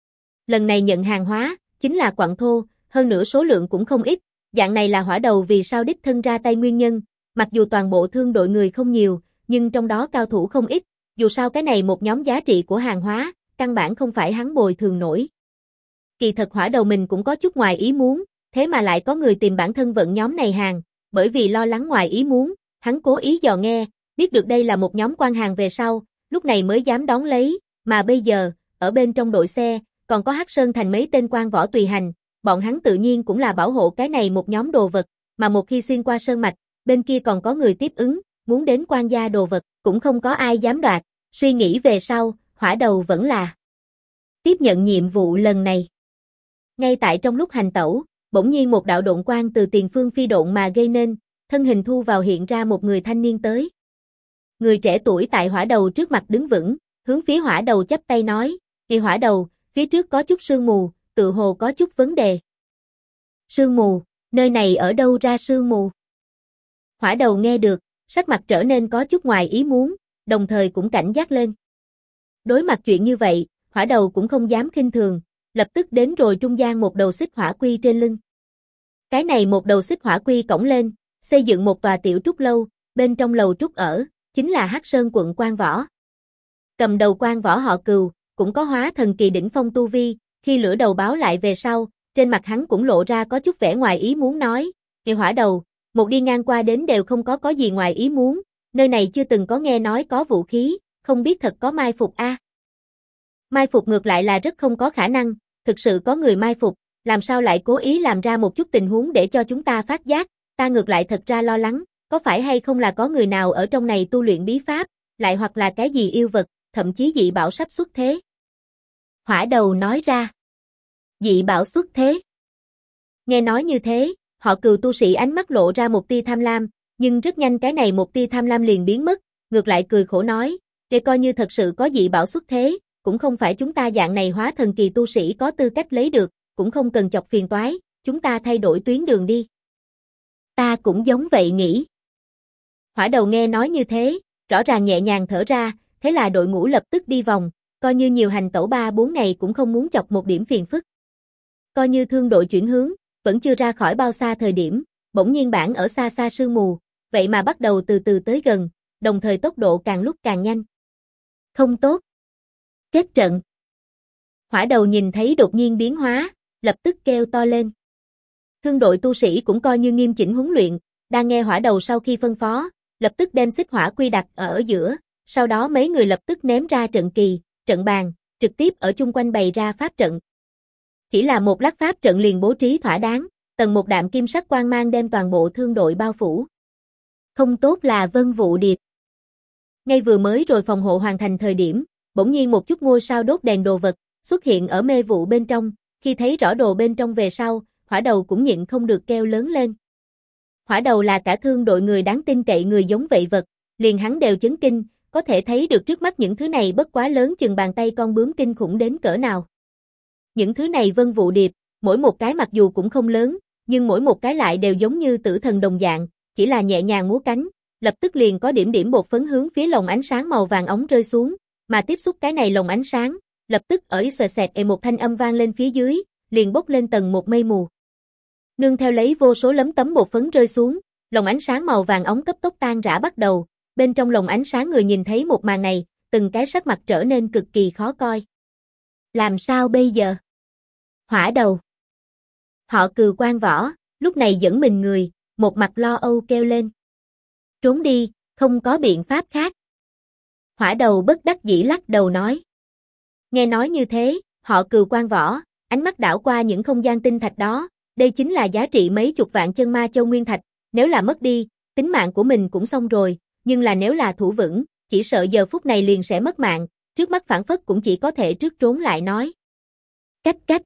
Lần này nhận hàng hóa, chính là quặng thô, hơn nữa số lượng cũng không ít, dạng này là Hỏa Đầu vì sao đích thân ra tay nguyên nhân, mặc dù toàn bộ thương đội người không nhiều, nhưng trong đó cao thủ không ít, dù sao cái này một nhóm giá trị của hàng hóa, căn bản không phải hắn bồi thường nổi. Kỳ thật Hỏa Đầu mình cũng có chút ngoài ý muốn, thế mà lại có người tìm bản thân vận nhóm này hàng, bởi vì lo lắng ngoài ý muốn, hắn cố ý dò nghe, biết được đây là một nhóm quan hàng về sau, lúc này mới dám đón lấy, mà bây giờ, ở bên trong đội xe, còn có Hắc Sơn thành mấy tên quan võ tùy hành, bọn hắn tự nhiên cũng là bảo hộ cái này một nhóm đồ vật, mà một khi xuyên qua sơn mạch, bên kia còn có người tiếp ứng, muốn đến quan gia đồ vật, cũng không có ai dám đoạt, suy nghĩ về sau, Hỏa Đầu vẫn là tiếp nhận nhiệm vụ lần này. Ngay tại trong lúc hành tẩu, bỗng nhiên một đạo độn quang từ tiền phương phi độn mà gây nên, thân hình thu vào hiện ra một người thanh niên tới. Người trẻ tuổi tại Hỏa Đầu trước mặt đứng vững, hướng phía Hỏa Đầu chắp tay nói, "Kỳ Hỏa Đầu, phía trước có chút sương mù, tự hồ có chút vấn đề." Sương mù, nơi này ở đâu ra sương mù? Hỏa Đầu nghe được, sắc mặt trở nên có chút ngoài ý muốn, đồng thời cũng cảnh giác lên. Đối mặt chuyện như vậy, Hỏa Đầu cũng không dám khinh thường, lập tức đến rồi trung gian một đầu xích hỏa quy trên lưng. Cái này một đầu xích hỏa quy cõng lên, xây dựng một tòa tiểu trúc lâu, bên trong lầu trúc ở, chính là Hắc Sơn quận quan võ. Cầm đầu quan võ họ Cừu, cũng có hóa thần kỳ đỉnh phong tu vi, khi lửa đầu báo lại về sau, trên mặt hắn cũng lộ ra có chút vẻ ngoài ý muốn nói, "Kỳ Hỏa Đầu, một đi ngang qua đến đều không có gì ngoài ý muốn, nơi này chưa từng có nghe nói có vũ khí, không biết thật có mai phục a?" Mai phục ngược lại là rất không có khả năng, thực sự có người mai phục, làm sao lại cố ý làm ra một chút tình huống để cho chúng ta phát giác, ta ngược lại thật ra lo lắng, có phải hay không là có người nào ở trong này tu luyện bí pháp, lại hoặc là cái gì yêu vật, thậm chí dị bảo sắp xuất thế. Hỏa Đầu nói ra. Dị bảo xuất thế. Nghe nói như thế, họ Cừu tu sĩ ánh mắt lộ ra một tia tham lam, nhưng rất nhanh cái này một tia tham lam liền biến mất, ngược lại cười khổ nói, "Để coi như thật sự có dị bảo xuất thế, cũng không phải chúng ta dạng này hóa thần kỳ tu sĩ có tư cách lấy được, cũng không cần chọc phiền toái, chúng ta thay đổi tuyến đường đi." Ta cũng giống vậy nghĩ. Hỏa Đầu nghe nói như thế, rõ ràng nhẹ nhàng thở ra, thế là đội ngũ lập tức đi vòng, coi như nhiều hành tẩu 3-4 ngày cũng không muốn chọc một điểm phiền phức. Coi như thương đội chuyển hướng, vẫn chưa ra khỏi bao xa thời điểm, bỗng nhiên bản ở xa xa sương mù, vậy mà bắt đầu từ từ tới gần, đồng thời tốc độ càng lúc càng nhanh. Không tốt. Kết trận. Hỏa Đầu nhìn thấy đột nhiên biến hóa, lập tức kêu to lên. Thương đội tu sĩ cũng coi như nghiêm chỉnh huấn luyện, đang nghe Hỏa Đầu sau khi phân phó, lập tức đem xích hỏa quy đặt ở giữa, sau đó mấy người lập tức ném ra trận kỳ, trận bàn, trực tiếp ở chung quanh bày ra pháp trận. Chỉ là một lát pháp trận liền bố trí thỏa đáng, tầng một đạm kim sắc quang mang đem toàn bộ thương đội bao phủ. Không tốt là Vân Vụ Điệp. Ngay vừa mới rồi phòng hộ hoàn thành thời điểm, bỗng nhiên một chút ngôi sao đốt đèn đồ vật, xuất hiện ở mê vụ bên trong, khi thấy rõ đồ bên trong về sau, Hỏa Đầu cũng nhịn không được kêu lớn lên. Hỏa Đầu là cả thương đội người đáng tin cậy người giống vậy vật, liền hắn đều chấn kinh, có thể thấy được trước mắt những thứ này bất quá lớn chừng bàn tay con bướm kinh khủng đến cỡ nào. Những thứ này Vân Vụ Điệp, mỗi một cái mặc dù cũng không lớn, nhưng mỗi một cái lại đều giống như tử thần đồng dạng, chỉ là nhẹ nhàng múa cánh, lập tức liền có điểm điểm bột phấn hướng phía lồng ánh sáng màu vàng óng rơi xuống, mà tiếp xúc cái này lồng ánh sáng, lập tức ở xoẹt xẹt một thanh âm vang lên phía dưới, liền bốc lên tầng một mây mù. Nương theo lấy vô số lấm tấm bột phấn rơi xuống, lồng ánh sáng màu vàng óng cấp tốc tan rã bắt đầu, bên trong lồng ánh sáng người nhìn thấy một màn này, từng cái sắc mặt trở nên cực kỳ khó coi. Làm sao bây giờ? Hỏa Đầu. Họ Cừu quan võ, lúc này dẫn mình người, một mặt lo âu kêu lên. Trốn đi, không có biện pháp khác. Hỏa Đầu bất đắc dĩ lắc đầu nói. Nghe nói như thế, họ Cừu quan võ, ánh mắt đảo qua những không gian tinh thạch đó, Đây chính là giá trị mấy chục vạn chân ma châu nguyên thạch, nếu là mất đi, tính mạng của mình cũng xong rồi, nhưng là nếu là thủ vững, chỉ sợ giờ phút này liền sẽ mất mạng, trước mắt phản phất cũng chỉ có thể trước trốn lại nói. Cách cách.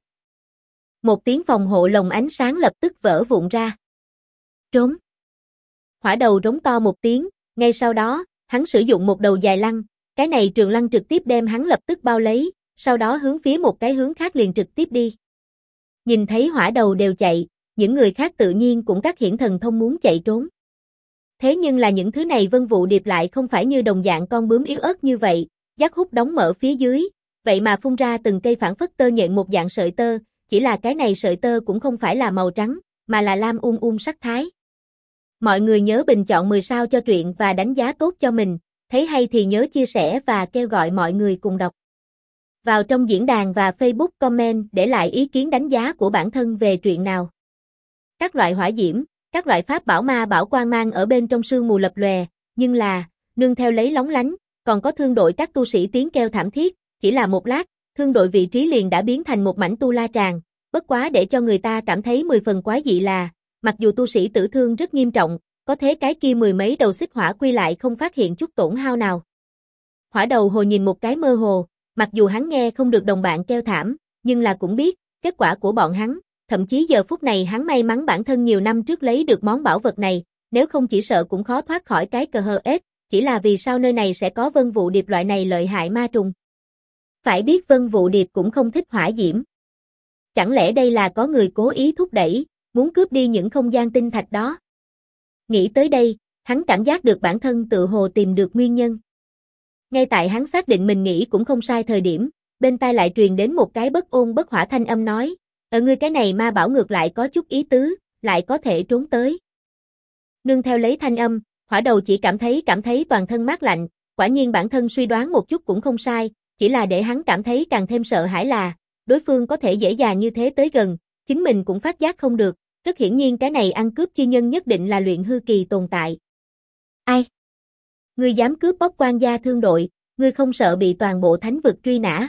Một tiếng phòng hộ lồng ánh sáng lập tức vỡ vụn ra. Trốn. Hỏa đầu rống to một tiếng, ngay sau đó, hắn sử dụng một đầu dài lăng, cái này trường lăng trực tiếp đem hắn lập tức bao lấy, sau đó hướng phía một cái hướng khác liền trực tiếp đi. Nhìn thấy hỏa đầu đều chạy, những người khác tự nhiên cũng các hiển thần thông muốn chạy trốn. Thế nhưng là những thứ này vân vụ điệp lại không phải như đồng dạng con bướm yếu ớt như vậy, giác hút đóng mở phía dưới, vậy mà phun ra từng cây phản phất tơ nhện một dạng sợi tơ, chỉ là cái này sợi tơ cũng không phải là màu trắng, mà là lam sắc thái. Mọi người nhớ bình chọn 10 sao cho truyện và đánh giá tốt cho mình, thấy hay thì nhớ chia sẻ và kêu gọi mọi người cùng đọc. Vào trong diễn đàn và Facebook comment để lại ý kiến đánh giá của bản thân về truyện nào. Các loại hỏa diễm, các loại pháp bảo ma bảo quang mang ở bên trong sương mù lập lòe, nhưng là, nương theo lấy lóng lánh, còn có thương đội các tu sĩ tiếng kêu thảm thiết, chỉ là một lát, thương đội vị trí liền đã biến thành một mảnh tu la tràng, bất quá để cho người ta cảm thấy 10 phần quái dị là, mặc dù tu sĩ tử thương rất nghiêm trọng, có thế cái kia mười mấy đầu xích hỏa quy lại không phát hiện chút tổn hao nào. Hỏa đầu hồ nhìn một cái mơ hồ, mặc dù hắn nghe không được đồng bạn kêu thảm, nhưng là cũng biết, kết quả của bọn hắn, thậm chí giờ phút này hắn may mắn bản thân nhiều năm trước lấy được món bảo vật này, nếu không chỉ sợ cũng khó thoát khỏi cái cờ hờ ết, chỉ là vì sao nơi này sẽ có vân vụ điệp loại này lợi hại ma trùng. Phải biết vân vụ điệp cũng không thích hỏa diễm. Chẳng lẽ đây là có người cố ý thúc đẩy, muốn cướp đi những không gian tinh thạch đó? Nghĩ tới đây, hắn cảm giác được bản thân tự hồ tìm được nguyên nhân. Ngay tại hắn xác định mình nghĩ cũng không sai thời điểm, bên tai lại truyền đến một cái bất ôn bất hỏa thanh âm nói, ngươi cái này ma bảo ngược lại có chút ý tứ, lại có thể trốn tới. Nương theo lấy thanh âm, hỏa đầu chỉ cảm thấy toàn thân mát lạnh, quả nhiên bản thân suy đoán một chút cũng không sai, chỉ là để hắn cảm thấy càng thêm sợ hãi là, đối phương có thể dễ dàng như thế tới gần, chính mình cũng phát giác không được, rất hiển nhiên cái này ăn cướp chi nhân nhất định là luyện hư kỳ tồn tại. Ai? Ngươi dám cướp bóc quan gia thương đội, ngươi không sợ bị toàn bộ thánh vực truy nã?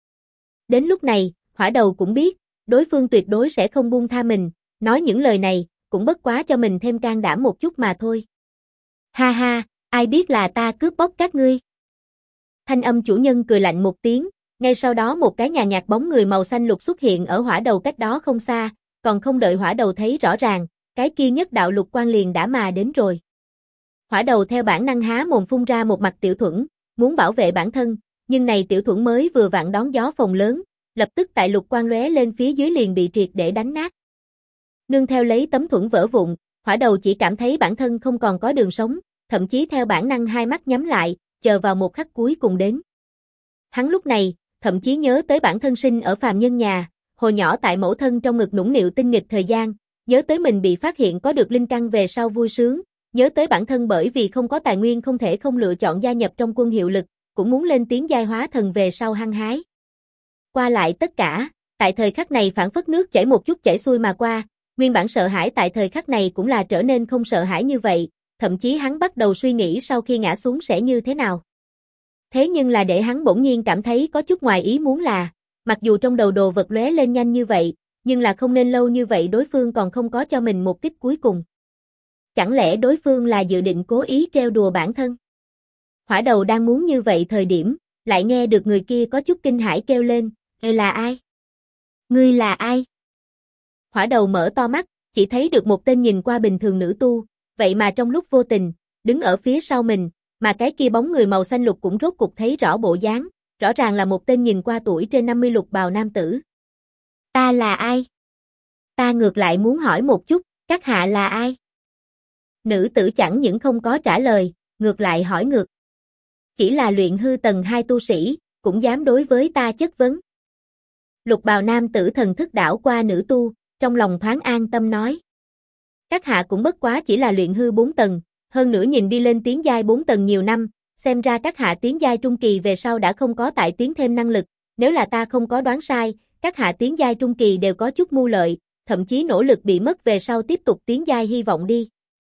Đến lúc này, hỏa đầu cũng biết, đối phương tuyệt đối sẽ không buông tha mình, nói những lời này, cũng bất quá cho mình thêm can đảm một chút mà thôi. Ha ha, ai biết là ta cướp bóc các ngươi? Thanh âm chủ nhân cười lạnh một tiếng, ngay sau đó một cái nhà nhạt bóng người màu xanh lục xuất hiện ở hỏa đầu cách đó không xa, còn không đợi hỏa đầu thấy rõ ràng, cái kia nhất đạo lục quang liền đã mà đến rồi. Hỏa đầu theo bản năng há mồm phun ra một mặt tiểu thuẫn, muốn bảo vệ bản thân, nhưng này tiểu thuẫn mới vừa vặn đón gió phồng lớn, lập tức tại lục quang lóe lên phía dưới liền bị triệt để đánh nát. Nương theo lấy tấm thuẫn vỡ vụn, hỏa đầu chỉ cảm thấy bản thân không còn có đường sống, thậm chí theo bản năng hai mắt nhắm lại, chờ vào một khắc cuối cùng đến. Hắn lúc này, thậm chí nhớ tới bản thân sinh ở phàm nhân nhà, hồi nhỏ tại mẫu thân trong ngực nũng nịu tinh nghịch thời gian, nhớ tới mình bị phát hiện có được linh căn về sau vui sướng, nhớ tới bản thân bởi vì không có tài nguyên không thể không lựa chọn gia nhập trong quân hiệu lực, cũng muốn lên tiếng giai hóa thần về sau hăng hái. Qua lại tất cả, tại thời khắc này phảng phất nước chảy một chút chảy xuôi mà qua, nguyên bản sợ hãi tại thời khắc này cũng là trở nên không sợ hãi như vậy, thậm chí hắn bắt đầu suy nghĩ sau khi ngã xuống sẽ như thế nào. Thế nhưng là để hắn bỗng nhiên cảm thấy có chút ngoài ý muốn là, mặc dù trong đầu đồ vật lóe lên nhanh như vậy, nhưng là không nên lâu như vậy đối phương còn không có cho mình một kích cuối cùng. Chẳng lẽ đối phương là dự định cố ý trêu đùa bản thân? Hỏa đầu đang muốn như vậy thời điểm, lại nghe được người kia có chút kinh hãi kêu lên, "Ngươi là ai? Ngươi là ai?" Hỏa đầu mở to mắt, chỉ thấy được một tên nhìn qua bình thường nữ tu, vậy mà trong lúc vô tình, đứng ở phía sau mình, mà cái kia bóng người màu xanh lục cũng rốt cục thấy rõ bộ dáng, rõ ràng là một tên nhìn qua tuổi trên 50 lục bào nam tử. "Ta là ai? Ta ngược lại muốn hỏi một chút, các hạ là ai?" Nữ tử chẳng những không có trả lời, ngược lại hỏi ngược. "Chỉ là luyện hư tầng 2 tu sĩ, cũng dám đối với ta chất vấn." Lục bào nam tử thần thức đảo qua nữ tu, trong lòng thoáng an tâm nói. "Các hạ cũng bất quá chỉ là luyện hư 4 tầng, hơn nữa nhìn đi lên tiến giai 4 tầng nhiều năm, xem ra các hạ tiến giai trung kỳ về sau đã không có tại tiến thêm năng lực, nếu là ta không có đoán sai, các hạ tiến giai trung kỳ đều có chút mưu lợi, thậm chí nỗ lực bị mất về sau tiếp tục tiến giai hy vọng đi."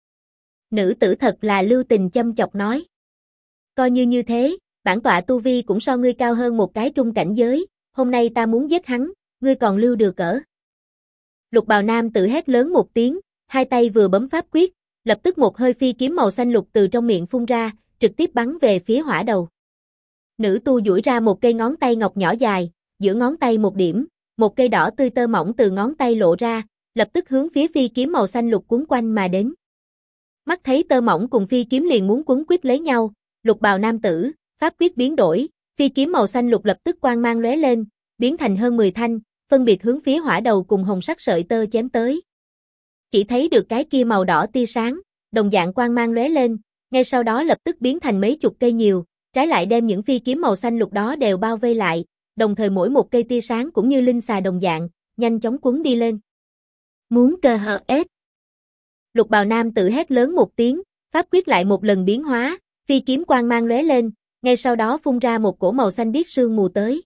Nữ tử thật là lưu tình châm chọc nói. "Coi như thế, bản tọa tu vi cũng so ngươi cao hơn một cái trung cảnh giới, hôm nay ta muốn giết hắn, ngươi còn lưu được ở?" Lục bào nam tử hét lớn một tiếng, hai tay vừa bấm pháp quyết, lập tức một hơi phi kiếm màu xanh lục từ trong miệng phun ra, trực tiếp bắn về phía hỏa đầu. Nữ tu duỗi ra một cây ngón tay ngọc nhỏ dài, giữa ngón tay một điểm, một cây đỏ tươi tơ mỏng từ ngón tay lộ ra, lập tức hướng phía phi kiếm màu xanh lục cuốn quanh mà đến. Mắt thấy tơ mỏng cùng phi kiếm liền muốn quấn quýt lấy nhau, lục bào nam tử, pháp quyết biến đổi, phi kiếm màu xanh lục lập tức quang mang lóe lên, biến thành hơn 10 thanh, phân biệt hướng phía hỏa đầu cùng hồng sắc sợi tơ chém tới. Chỉ thấy được cái kia màu đỏ tia sáng, đồng dạng quang mang lóe lên, ngay sau đó lập tức biến thành mấy chục cây nhiều, trái lại đem những phi kiếm màu xanh lục đó đều bao vây lại, đồng thời mỗi một cây tia sáng cũng như linh xà đồng dạng, nhanh chóng quấn đi lên. Muốn cơ hở ép. Lục bào nam tự hét lớn một tiếng, pháp quyết lại một lần biến hóa, phi kiếm quang mang lóe lên, ngay sau đó phun ra một cổ màu xanh biếc sương mù tới.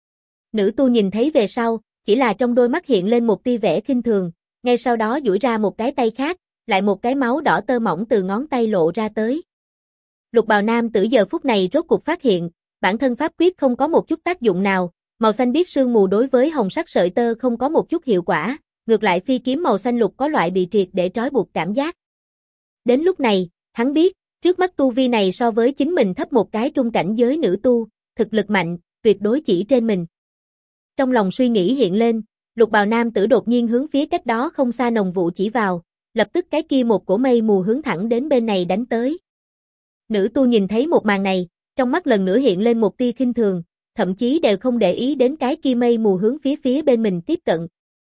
Nữ tu nhìn thấy về sau, chỉ là trong đôi mắt hiện lên một tia vẻ khinh thường, ngay sau đó duỗi ra một cái tay khác, lại một cái máu đỏ tơ mỏng từ ngón tay lộ ra tới. Lục bào nam tử giờ phút này rốt cuộc phát hiện, bản thân pháp quyết không có một chút tác dụng nào, màu xanh biếc sương mù đối với hồng sắc sợi tơ không có một chút hiệu quả, ngược lại phi kiếm màu xanh lục có loại bị triệt để trói buộc cảm giác. Đến lúc này, hắn biết, trước mắt tu vi này so với chính mình thấp một cái trung cảnh giới nữ tu, thực lực mạnh, tuyệt đối chỉ trên mình. Trong lòng suy nghĩ hiện lên, lục bào nam tử đột nhiên hướng phía cách đó không xa nồng vụ chỉ vào, lập tức cái kia một cổ mây mù hướng thẳng đến bên này đánh tới. Nữ tu nhìn thấy một màn này, trong mắt lần nữa hiện lên một tia khinh thường, thậm chí đều không để ý đến cái kia mây mù hướng phía bên mình tiếp cận.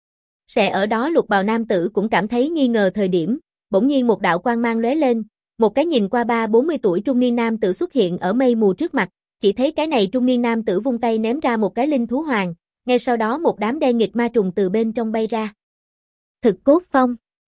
Sẽ ở đó lục bào nam tử cũng cảm thấy nghi ngờ thời điểm, bỗng nhiên một đạo quang mang lóe lên, một cái nhìn qua 30-40 tuổi trung niên nam tử xuất hiện ở mây mù trước mặt, chỉ thấy cái này trung niên nam tử vung tay ném ra một cái linh thú hoàng, ngay sau đó một đám đen nghịch ma trùng từ bên trong bay ra. Thực cốt phong.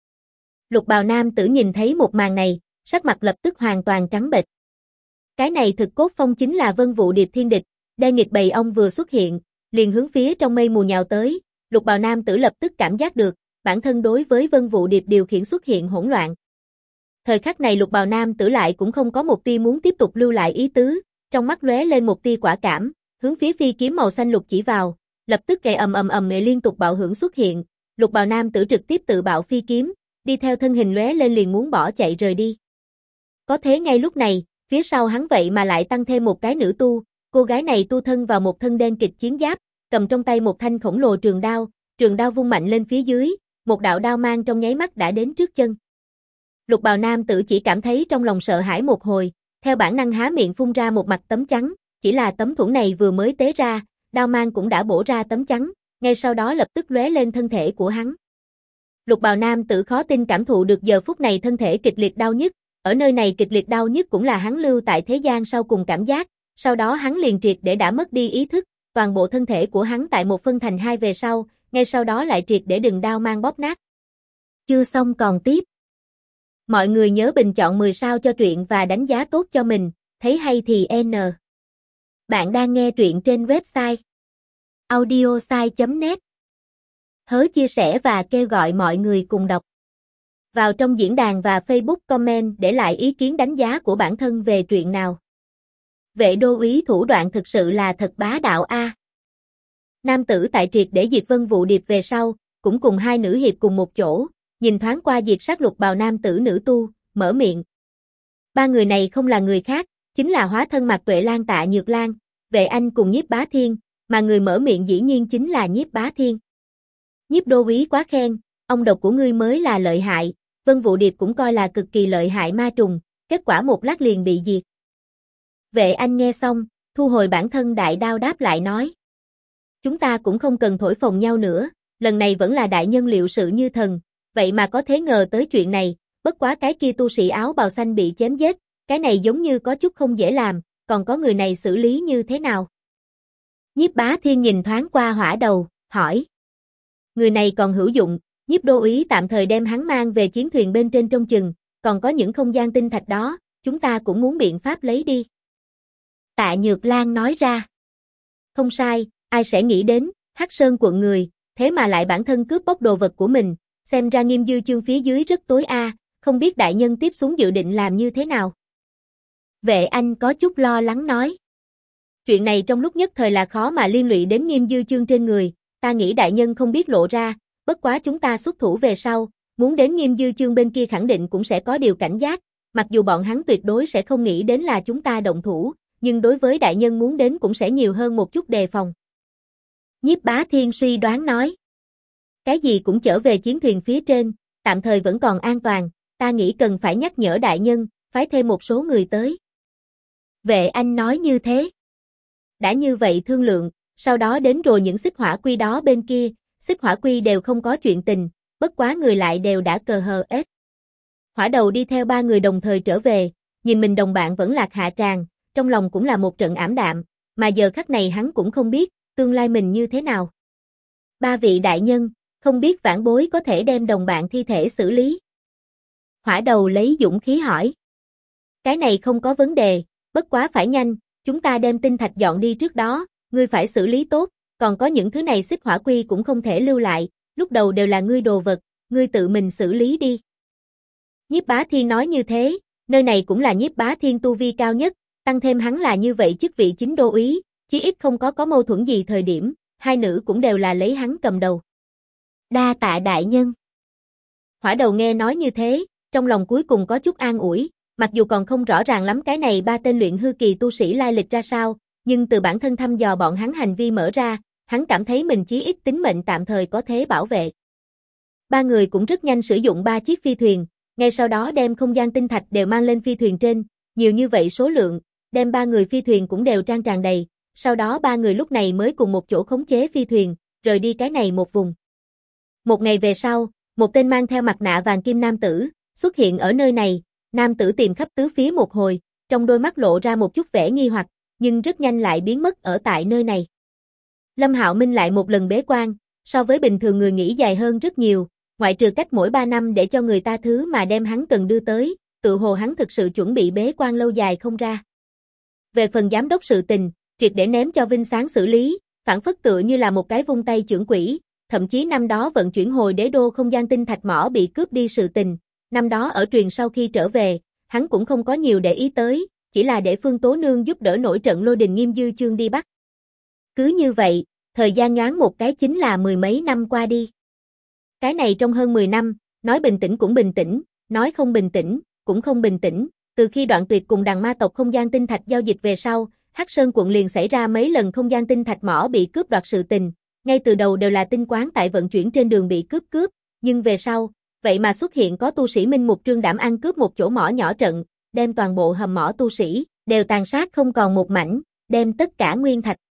Lục bào nam tử nhìn thấy một màn này, sắc mặt lập tức hoàn toàn trắng bệch. Cái này thực cốt phong chính là Vân Vụ Điệp thiên địch, đen nghịch bầy ong vừa xuất hiện, liền hướng phía trong mây mù nhào tới, lục bào nam tử lập tức cảm giác được, bản thân đối với Vân Vụ Điệp điều khiển xuất hiện hỗn loạn. Thời khắc này lục bào nam tử lại cũng không có một tia muốn tiếp tục lưu lại ý tứ, trong mắt lóe lên một tia quả cảm, hướng phía phi kiếm màu xanh lục chỉ vào, lập tức gậy ầm liên tục bạo hưởng xuất hiện, lục bào nam tử trực tiếp tự bạo phi kiếm, đi theo thân hình lóe lên liền muốn bỏ chạy rời đi. Có thế ngay lúc này, phía sau hắn vậy mà lại tăng thêm một cái nữ tu, cô gái này tu thân vào một thân đen kịch chiến giáp, cầm trong tay một thanh khổng lồ trường đao vung mạnh lên phía dưới, một đạo đao mang trong nháy mắt đã đến trước chân. Lục bào nam tử chỉ cảm thấy trong lòng sợ hãi một hồi, theo bản năng há miệng phun ra một mặt tấm trắng, chỉ là tấm thuẫn này vừa mới tế ra, đao mang cũng đã bổ ra tấm trắng, ngay sau đó lập tức lóe lên thân thể của hắn. Lục bào nam tử khó tin cảm thụ được giờ phút này thân thể kịch liệt đau nhức, ở nơi này kịch liệt đau nhức cũng là hắn lưu tại thế gian sau cùng cảm giác, sau đó hắn liền triệt để đã mất đi ý thức, toàn bộ thân thể của hắn tại một phân thành hai về sau, ngay sau đó lại triệt để đừng đao mang bóp nát. Chưa xong còn tiếp. Mọi người nhớ bình chọn 10 sao cho truyện và đánh giá tốt cho mình, thấy hay thì N. Bạn đang nghe truyện trên website audiosai.net. Hớ chia sẻ và kêu gọi mọi người cùng đọc. Vào trong diễn đàn và Facebook comment để lại ý kiến đánh giá của bản thân về truyện nào. Vệ đô úy thủ đoạn thực sự là thật bá đạo a. Nam tử tại triệt để diệt Vân Vụ Điệp về sau, cũng cùng hai nữ hiệp cùng một chỗ, nhìn thoáng qua diệt sát lục bào nam tử nữ tu, mở miệng. Ba người này không là người khác, chính là hóa thân Mạc Tuệ Lan Tạ Nhược Lan, Vệ Anh cùng Nhiếp Bá Thiên, mà người mở miệng dĩ nhiên chính là Nhiếp Bá Thiên. Nhiếp đô úy quá khen, ông độc của ngươi mới là lợi hại, Vân Vụ Điệp cũng coi là cực kỳ lợi hại ma trùng, kết quả một lát liền bị diệt. Vệ Anh nghe xong, thu hồi bản thân đại đao đáp lại nói. Chúng ta cũng không cần thổi phồng nhau nữa, lần này vẫn là đại nhân liệu sự như thần, vậy mà có thế ngờ tới chuyện này, bất quá cái kia tu sĩ áo bào xanh bị chém giết, cái này giống như có chút không dễ làm, còn có người này xử lý như thế nào? Nhiếp Bá Thiên nhìn thoáng qua hỏa đầu, hỏi. Người này còn hữu dụng, Nhiếp đô úy tạm thời đem hắn mang về chiến thuyền bên trên trông chừng, còn có những không gian tinh thạch đó, chúng ta cũng muốn biện pháp lấy đi. Tạ Nhược Lan nói ra. Không sai, ai sẽ nghĩ đến, Hắc Sơn quận người, thế mà lại bản thân cướp bóc đồ vật của mình, xem ra Nghiêm Dư Chương phía dưới rất tối a, không biết đại nhân tiếp xuống dự định làm như thế nào. Vệ Anh có chút lo lắng nói. Chuyện này trong lúc nhất thời là khó mà liên lụy đến Nghiêm Dư Chương trên người, ta nghĩ đại nhân không biết lộ ra, bất quá chúng ta xuất thủ về sau, muốn đến Nghiêm Dư Chương bên kia khẳng định cũng sẽ có điều cảnh giác, mặc dù bọn hắn tuyệt đối sẽ không nghĩ đến là chúng ta động thủ, nhưng đối với đại nhân muốn đến cũng sẽ nhiều hơn một chút đề phòng. Nhiếp Bá Thiên suy đoán nói. Cái gì cũng trở về chiến thuyền phía trên, tạm thời vẫn còn an toàn, ta nghĩ cần phải nhắc nhở đại nhân, phái thêm một số người tới. Vệ Anh nói như thế. Đã như vậy thương lượng, sau đó đến rồi những xích hỏa quy đó bên kia, xích hỏa quy đều không có chuyện tình, bất quá người lại đều đã cờ hờ ết. Hỏa Đầu đi theo 3 người đồng thời trở về, nhìn mình đồng bạn vẫn lạc hạ tràng, trong lòng cũng là một trận ảm đạm, mà giờ khắc này hắn cũng không biết, tương lai mình như thế nào. 3 vị đại nhân, không biết vãn bối có thể đem đồng bạn thi thể xử lý. Hỏa Đầu lấy dũng khí hỏi. Cái này không có vấn đề, bất quá phải nhanh, chúng ta đem tinh thạch dọn đi trước đó, ngươi phải xử lý tốt, còn có những thứ này xích hỏa quy cũng không thể lưu lại, lúc đầu đều là ngươi đồ vật, ngươi tự mình xử lý đi. Nhiếp Bá Thiên nói như thế, nơi này cũng là Nhiếp Bá Thiên tu vi cao nhất, tăng thêm hắn là như vậy chức vị chính đô úy, chí ít không có mâu thuẫn gì thời điểm, hai nữ cũng đều là lấy hắn cầm đầu. Đa tạ đại nhân. Hỏa Đầu nghe nói như thế, trong lòng cuối cùng có chút an ủi, mặc dù còn không rõ ràng lắm cái này 3 tên luyện hư kỳ tu sĩ lai lịch ra sao, nhưng từ bản thân thăm dò bọn hắn hành vi mở ra, hắn cảm thấy mình chí ít tính mệnh tạm thời có thế bảo vệ. 3 người cũng rất nhanh sử dụng 3 chiếc phi thuyền, ngay sau đó đem không gian tinh thạch đều mang lên phi thuyền trên, nhiều như vậy số lượng, đem 3 người phi thuyền cũng đều trang tràn đầy, sau đó 3 người lúc này mới cùng một chỗ khống chế phi thuyền, rời đi cái này một vùng. Một ngày về sau, một tên mang theo mặt nạ vàng kim nam tử, xuất hiện ở nơi này, nam tử tìm khắp tứ phía một hồi, trong đôi mắt lộ ra một chút vẻ nghi hoặc, nhưng rất nhanh lại biến mất ở tại nơi này. Lâm Hạo Minh lại một lần bế quan, so với bình thường người nghĩ dài hơn rất nhiều, ngoại trừ cách mỗi 3 năm để cho người ta thứ mà đem hắn cần đưa tới, tự hồ hắn thực sự chuẩn bị bế quan lâu dài không ra. Về phần giám đốc sự tình, triệt để ném cho Vinh Sáng xử lý, phản phất tựa như là một cái vung tay chưởng quỷ, thậm chí năm đó vận chuyển hồi đế đô không gian tinh thạch mỏ bị cướp đi sự tình, năm đó ở truyền sau khi trở về, hắn cũng không có nhiều để ý tới, chỉ là để Phương Tố Nương giúp đỡ nổi trận lôi đình Nghiêm Dư Chương đi bắt. Cứ như vậy, thời gian nhoáng một cái chính là 10 mấy năm qua đi. Cái này trong hơn 10 năm, nói bình tĩnh cũng bình tĩnh, nói không bình tĩnh, cũng không bình tĩnh, từ khi Đoạn Tuyệt cùng đằng ma tộc không gian tinh thạch giao dịch về sau, Hắc Sơn quận liền xảy ra mấy lần không gian tinh thạch mỏ bị cướp đoạt sự tình, ngay từ đầu đều là tinh quán tại vận chuyển trên đường bị cướp, nhưng về sau, vậy mà xuất hiện có tu sĩ Minh Mục Trương đảm ăn cướp một chỗ mỏ nhỏ trận, đem toàn bộ hầm mỏ tu sĩ đều tàn sát không còn một mảnh, đem tất cả nguyên thạch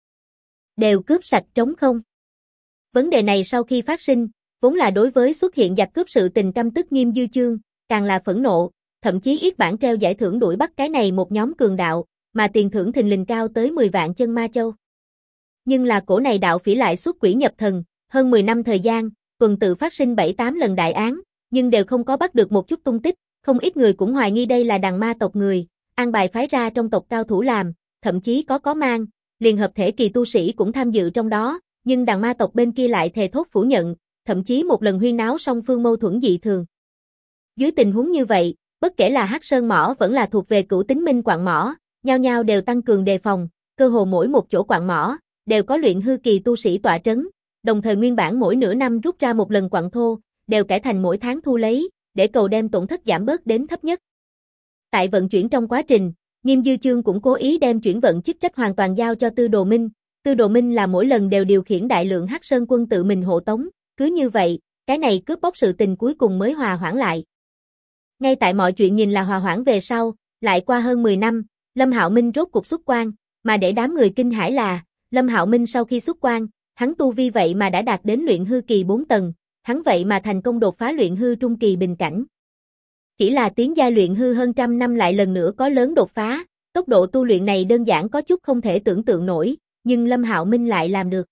đều cướp sạch trống không. Vấn đề này sau khi phát sinh, vốn là đối với xuất hiện giặc cướp sự tình căm tức Nghiêm Dư Chương, càng là phẫn nộ, thậm chí yết bản treo giải thưởng đuổi bắt cái này một nhóm cường đạo, mà tiền thưởng thình lình cao tới 10 vạn chân ma châu. Nhưng là cổ này đạo phỉ lại xuất quỷ nhập thần, hơn 10 năm thời gian, tuần tự phát sinh 7-8 lần đại án, nhưng đều không có bắt được một chút tung tích, không ít người cũng hoài nghi đây là đằng ma tộc người, an bài phái ra trong tộc cao thủ làm, thậm chí có mang, liền hợp thể kỳ tu sĩ cũng tham dự trong đó, nhưng đằng ma tộc bên kia lại thề thốt phủ nhận, thậm chí một lần huyên náo song phương mâu thuẫn dị thường. Dưới tình huống như vậy, bất kể là Hắc Sơn mỏ vẫn là thuộc về Cửu Tính Minh quặng mỏ, nhao nhao đều tăng cường đề phòng, cơ hồ mỗi một chỗ quặng mỏ đều có luyện hư kỳ tu sĩ tọa trấn, đồng thời nguyên bản mỗi nửa năm rút ra một lần quặng thô, đều cải thành mỗi tháng thu lấy, để cầu đem tổn thất giảm bớt đến thấp nhất. Tại vận chuyển trong quá trình, Nghiêm Dư Chương cũng cố ý đem chuyển vận chức trách hoàn toàn giao cho Tư Đồ Minh. Tư Đồ Minh là mỗi lần đều điều khiển đại lượng Hắc Sơn quân tự mình hộ tống, cứ như vậy, cái này cướp bóc sự tình cuối cùng mới hòa hoãn lại. Ngay tại mọi chuyện nhìn là hòa hoãn về sau, lại qua hơn 10 năm, Lâm Hạo Minh rốt cuộc xuất quan, mà để đám người kinh hãi là, Lâm Hạo Minh sau khi xuất quan, hắn tu vi vậy mà đã đạt đến luyện hư kỳ 4 tầng, hắn vậy mà thành công đột phá luyện hư trung kỳ bình cảnh. Chỉ là tiến giai luyện hư hơn trăm năm lại lần nữa có lớn đột phá, tốc độ tu luyện này đơn giản có chút không thể tưởng tượng nổi, nhưng Lâm Hạo Minh lại làm được.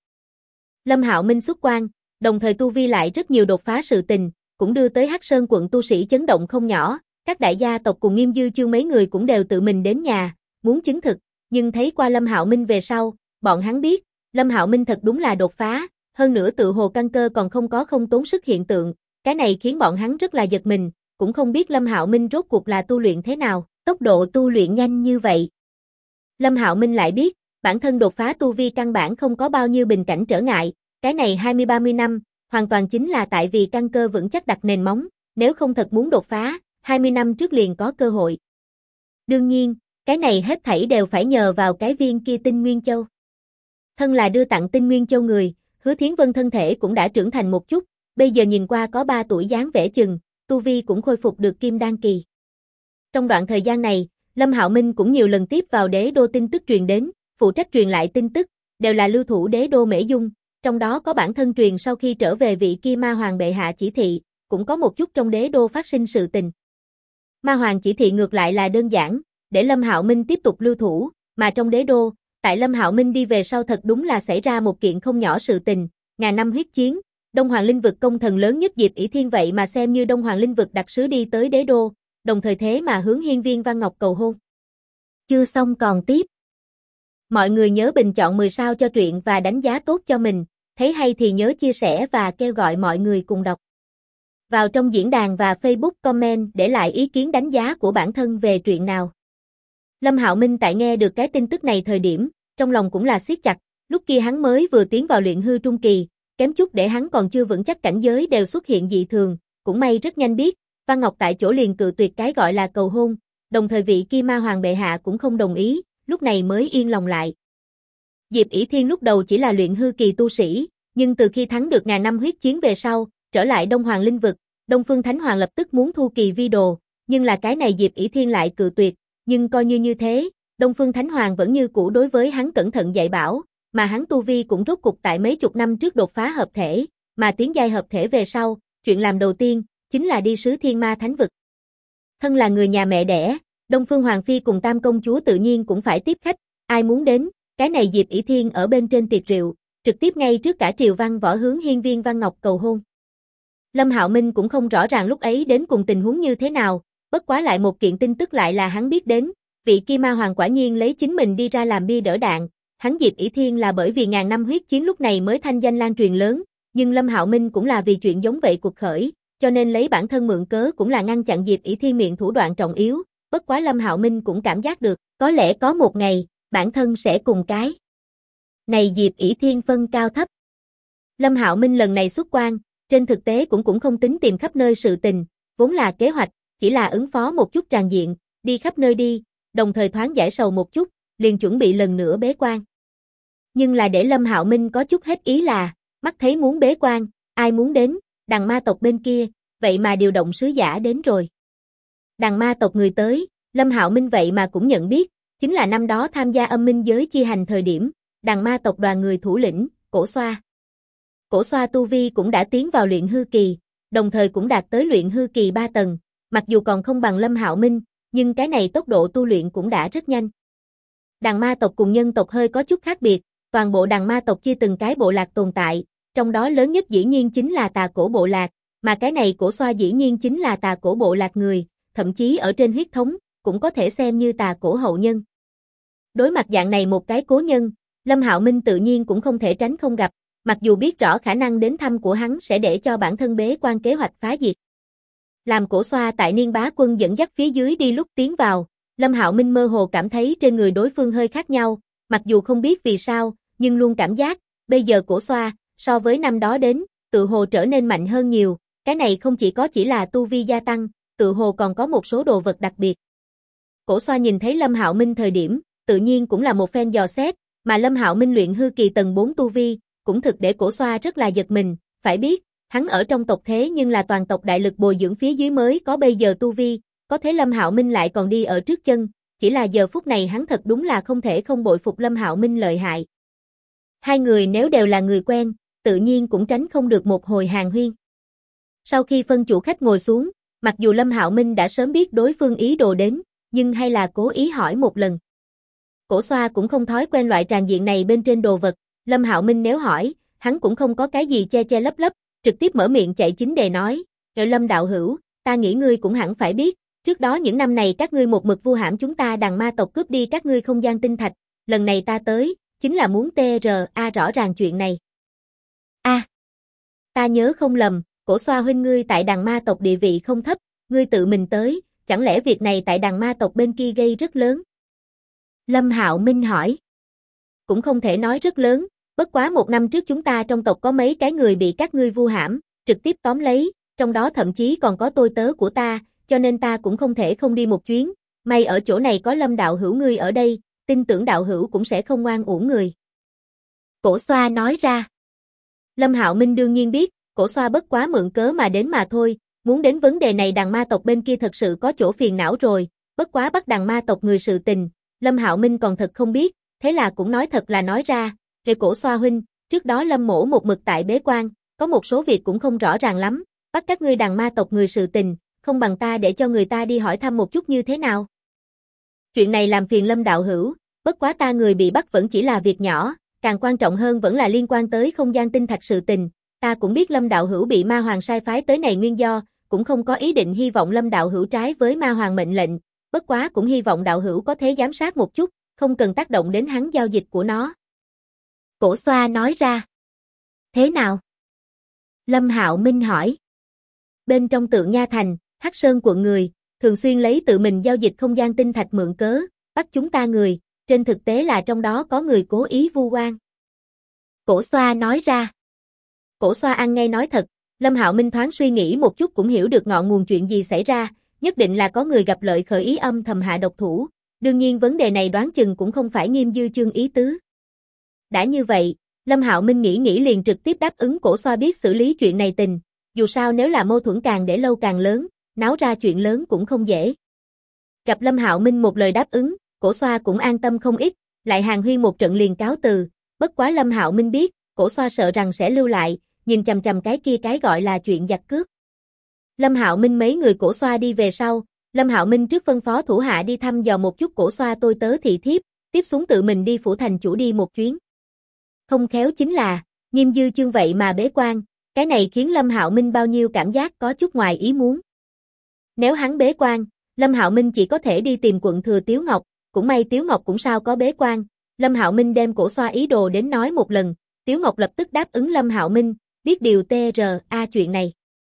Lâm Hạo Minh xuất quan, đồng thời tu vi lại rất nhiều đột phá sự tình, cũng đưa tới Hắc Sơn quận tu sĩ chấn động không nhỏ, các đại gia tộc cùng Nghiêm Dư Chương mấy người cũng đều tự mình đến nhà, muốn chứng thực, nhưng thấy qua Lâm Hạo Minh về sau, bọn hắn biết, Lâm Hạo Minh thật đúng là đột phá, hơn nữa tự hồ căn cơ còn không có không tốn sức hiện tượng, cái này khiến bọn hắn rất là giật mình, cũng không biết Lâm Hạo Minh rốt cuộc là tu luyện thế nào, tốc độ tu luyện nhanh như vậy. Lâm Hạo Minh lại biết, bản thân đột phá tu vi căn bản không có bao nhiêu bình cảnh trở ngại, cái này 20-30 năm, hoàn toàn chính là tại vì căn cơ vững chắc đặt nền móng, nếu không thật muốn đột phá, 20 năm trước liền có cơ hội. Đương nhiên, cái này hết thảy đều phải nhờ vào cái viên kia Tinh Nguyên Châu. Thân là đưa tặng Tinh Nguyên Châu người, Hứa Thiến Vân thân thể cũng đã trưởng thành một chút, bây giờ nhìn qua có 3 tuổi dáng vẻ chừng, tu vi cũng khôi phục được Kim Đan kỳ. Trong đoạn thời gian này, Lâm Hạo Minh cũng nhiều lần tiếp vào đế đô tin tức truyền đến, phụ trách truyền lại tin tức, đều là lưu thủ đế đô Mễ Dung, trong đó có bản thân truyền sau khi trở về vị kia ma hoàng bệ hạ chỉ thị, cũng có một chút trong đế đô phát sinh sự tình. Ma hoàng chỉ thị ngược lại là đơn giản, để Lâm Hạo Minh tiếp tục lưu thủ, mà trong đế đô, tại Lâm Hạo Minh đi về sau thật đúng là xảy ra một kiện không nhỏ sự tình, ngàn năm huyết chiến, Đông Hoàng Linh vực công thần lớn nhất Diệp ỷ Thiên vậy mà xem như Đông Hoàng Linh vực đặc sứ đi tới đế đô, đồng thời thế mà hướng hiên viên Văn Ngọc cầu hôn. Chưa xong còn tiếp. Mọi người nhớ bình chọn 10 sao cho truyện và đánh giá tốt cho mình, thấy hay thì nhớ chia sẻ và kêu gọi mọi người cùng đọc. Vào trong diễn đàn và Facebook comment để lại ý kiến đánh giá của bản thân về truyện nào. Lâm Hạo Minh tại nghe được cái tin tức này thời điểm, trong lòng cũng là siết chặt, lúc kia hắn mới vừa tiến vào luyện hư trung kỳ, kém chút để hắn còn chưa vững chắc cảnh giới đều xuất hiện dị thường, cũng may rất nhanh biết, Văn Ngọc tại chỗ liền cự tuyệt cái gọi là cầu hôn, đồng thời vị kia ma hoàng bệ hạ cũng không đồng ý, lúc này mới yên lòng lại. Diệp ỷ Thiên lúc đầu chỉ là luyện hư kỳ tu sĩ, nhưng từ khi thắng được ngàn năm huyết chiến về sau, trở lại Đông Hoàng Linh vực, Đông Phương Thánh Hoàng lập tức muốn thu kỳ vi đồ, nhưng là cái này Diệp ỷ Thiên lại cự tuyệt, nhưng coi như thế, Đông Phương Thánh Hoàng vẫn như cũ đối với hắn cẩn thận dạy bảo, mà hắn tu vi cũng rốt cục tại mấy chục năm trước đột phá hợp thể, mà tiến giai hợp thể về sau, chuyện làm đầu tiên chính là đi sứ Thiên Ma Thánh vực. Thân là người nhà mẹ đẻ, Đông Phương Hoàng phi cùng Tam công chúa tự nhiên cũng phải tiếp khách, ai muốn đến, cái này Diệp ỷ Thiên ở bên trên tiệc rượu, trực tiếp ngay trước cả triều văn võ hướng hiên viên Văn Ngọc cầu hôn. Lâm Hạo Minh cũng không rõ ràng lúc ấy đến cùng tình huống như thế nào, bất quá lại một kiện tin tức lại là hắn biết đến, vị kia ma hoàng quả nhiên lấy chính mình đi ra làm bia đỡ đạn, hắn Diệp ỷ Thiên là bởi vì ngàn năm huyết chiến lúc này mới thanh danh lan truyền lớn, nhưng Lâm Hạo Minh cũng là vì chuyện giống vậy cuộc khởi, cho nên lấy bản thân mượn cớ cũng là ngăn chặn Diệp ỷ Thiên miệng thủ đoạn trọng yếu, bất quá Lâm Hạo Minh cũng cảm giác được, có lẽ có một ngày, bản thân sẽ cùng cái này Diệp ỷ Thiên phân cao thấp. Lâm Hạo Minh lần này xuất quan, trên thực tế cũng không tính tìm khắp nơi sự tình, vốn là kế hoạch, chỉ là ứng phó một chút tràn diện, đi khắp nơi đi, đồng thời thoáng giải sầu một chút, liền chuẩn bị lần nữa bế quan. Nhưng là để Lâm Hạo Minh có chút hết ý là, mắt thấy muốn bế quan, ai muốn đến, đằng ma tộc bên kia, vậy mà điều động sứ giả đến rồi. Đằng ma tộc người tới, Lâm Hạo Minh vậy mà cũng nhận biết, chính là năm đó tham gia âm minh giới chi hành thời điểm, đằng ma tộc đoàn người thủ lĩnh, Cổ Xoa. Cổ Xoa tu vi cũng đã tiến vào luyện hư kỳ, đồng thời cũng đạt tới luyện hư kỳ 3 tầng, mặc dù còn không bằng Lâm Hạo Minh, nhưng cái này tốc độ tu luyện cũng đã rất nhanh. Đằng ma tộc cùng nhân tộc hơi có chút khác biệt, toàn bộ đằng ma tộc chia từng cái bộ lạc tồn tại, trong đó lớn nhất dĩ nhiên chính là Tà Cổ bộ lạc, mà cái này Cổ Xoa dĩ nhiên chính là Tà Cổ bộ lạc người, thậm chí ở trên huyết thống, cũng có thể xem như Tà Cổ hậu nhân. Đối mặt dạng này một cái cố nhân, Lâm Hạo Minh tự nhiên cũng không thể tránh không gặp, mặc dù biết rõ khả năng đến thăm của hắn sẽ để cho bản thân bế quan kế hoạch phá diệt. Làm Cổ Xoa tại Niên Bá Quân dẫn dắt phía dưới đi lúc tiến vào, Lâm Hạo Minh mơ hồ cảm thấy trên người đối phương hơi khác nhau, mặc dù không biết vì sao, nhưng luôn cảm giác, bây giờ Cổ Xoa, so với năm đó đến, tự hồ trở nên mạnh hơn nhiều, cái này không chỉ là tu vi gia tăng, tự hồ còn có một số đồ vật đặc biệt. Cổ Xoa nhìn thấy Lâm Hạo Minh thời điểm, tự nhiên cũng là một phen dò xét, mà Lâm Hạo Minh luyện hư kỳ tầng 4 tu vi, cũng thực để Cổ Xoa rất là giật mình, phải biết, hắn ở trong tộc thế nhưng là toàn tộc đại lực bồi dưỡng phía dưới mới có bây giờ tu vi, có thế Lâm Hạo Minh lại còn đi ở trước chân, chỉ là giờ phút này hắn thật đúng là không thể không bội phục Lâm Hạo Minh lợi hại. Hai người nếu đều là người quen, tự nhiên cũng tránh không được một hồi hàn huyên. Sau khi phân chủ khách ngồi xuống, mặc dù Lâm Hạo Minh đã sớm biết đối phương ý đồ đến, nhưng hay là cố ý hỏi một lần. Cổ Xoa cũng không thói quen loại tràng diện này bên trên đồ vật, Lâm Hạo Minh nếu hỏi, hắn cũng không có cái gì che lấp lấp, trực tiếp mở miệng chạy chính đề nói, Lâm đạo hữu, ta nghĩ ngươi cũng hẳn phải biết, trước đó những năm này các ngươi một mực vu hãm chúng ta đằng ma tộc cướp đi các ngươi không gian tinh thạch, lần này ta tới, chính là muốn TRA rõ ràng chuyện này. Ta nhớ không lầm, Cổ Xoa huynh ngươi tại đằng ma tộc địa vị không thấp, ngươi tự mình tới, chẳng lẽ việc này tại đằng ma tộc bên kia gây rất lớn? Lâm Hạo Minh hỏi. Cũng không thể nói rất lớn, Bất quá 1 năm trước chúng ta trong tộc có mấy cái người bị các ngươi vu hãm, trực tiếp tóm lấy, trong đó thậm chí còn có tôi tớ của ta, cho nên ta cũng không thể không đi một chuyến, may ở chỗ này có Lâm đạo hữu ngươi ở đây, tin tưởng đạo hữu cũng sẽ không oan uổng người. Cổ Xoa nói ra. Lâm Hạo Minh đương nhiên biết, Cổ Xoa bất quá mượn cớ mà đến mà thôi, muốn đến vấn đề này đằng ma tộc bên kia thật sự có chỗ phiền não rồi, bất quá bắt đằng ma tộc người sự tình, Lâm Hạo Minh còn thật không biết, thế là cũng nói thật là nói ra, về Cổ Xoa huynh, trước đó Lâm mỗ một mực tại bế quan, có một số việc cũng không rõ ràng lắm, bắt các ngươi đằng ma tộc người sự tình, không bằng ta để cho người ta đi hỏi thăm một chút như thế nào. Chuyện này làm phiền Lâm đạo hữu, bất quá ta người bị bắt vẫn chỉ là việc nhỏ, càng quan trọng hơn vẫn là liên quan tới không gian tinh thạch sự tình, ta cũng biết Lâm đạo hữu bị ma hoàng sai phái tới này nguyên do, cũng không có ý định hy vọng Lâm đạo hữu trái với ma hoàng mệnh lệnh, bất quá cũng hy vọng đạo hữu có thể giám sát một chút, không cần tác động đến hắn giao dịch của nó. Cổ Xoa nói ra. Thế nào? Lâm Hạo Minh hỏi. Bên trong Tượng Nha Thành, Hắc Sơn quận người, thường xuyên lấy tự mình giao dịch không gian tinh thạch mượn cớ, bắt chúng ta người, trên thực tế là trong đó có người cố ý vu oan. Cổ Xoa nói ra. Cổ Xoa ăn ngay nói thật, Lâm Hạo Minh thoáng suy nghĩ một chút cũng hiểu được ngọn nguồn chuyện gì xảy ra, nhất định là có người gặp lợi khởi ý âm thầm hạ độc thủ, đương nhiên vấn đề này đoán chừng cũng không phải Nghiêm Dư Chương ý tứ. Đã như vậy, Lâm Hạo Minh nghĩ liền trực tiếp đáp ứng Cổ Xoa biết xử lý chuyện này tình, dù sao nếu là mâu thuẫn càng để lâu càng lớn, náo ra chuyện lớn cũng không dễ. Gặp Lâm Hạo Minh một lời đáp ứng, Cổ Xoa cũng an tâm không ít, lại hàn huyên một trận liền cáo từ, bất quá Lâm Hạo Minh biết, Cổ Xoa sợ rằng sẽ lưu lại, nhìn chằm chằm cái kia cái gọi là chuyện giặc cướp. Lâm Hạo Minh mấy người Cổ Xoa đi về sau, Lâm Hạo Minh trước phân phó thủ hạ đi thăm dò một chút Cổ Xoa tôi tớ thị thiếp, tiếp xuống tự mình đi phủ thành chủ đi một chuyến. Không khéo chính là, Nghiêm Dư Chương vậy mà bế quan, cái này khiến Lâm Hạo Minh bao nhiêu cảm giác có chút ngoài ý muốn. Nếu hắn bế quan, Lâm Hạo Minh chỉ có thể đi tìm quận thừa Tiếu Ngọc, cũng may Tiếu Ngọc cũng sao có bế quan, Lâm Hạo Minh đem Cổ Xoa ý đồ đến nói một lần, Tiếu Ngọc lập tức đáp ứng Lâm Hạo Minh, biết điều TRA chuyện này.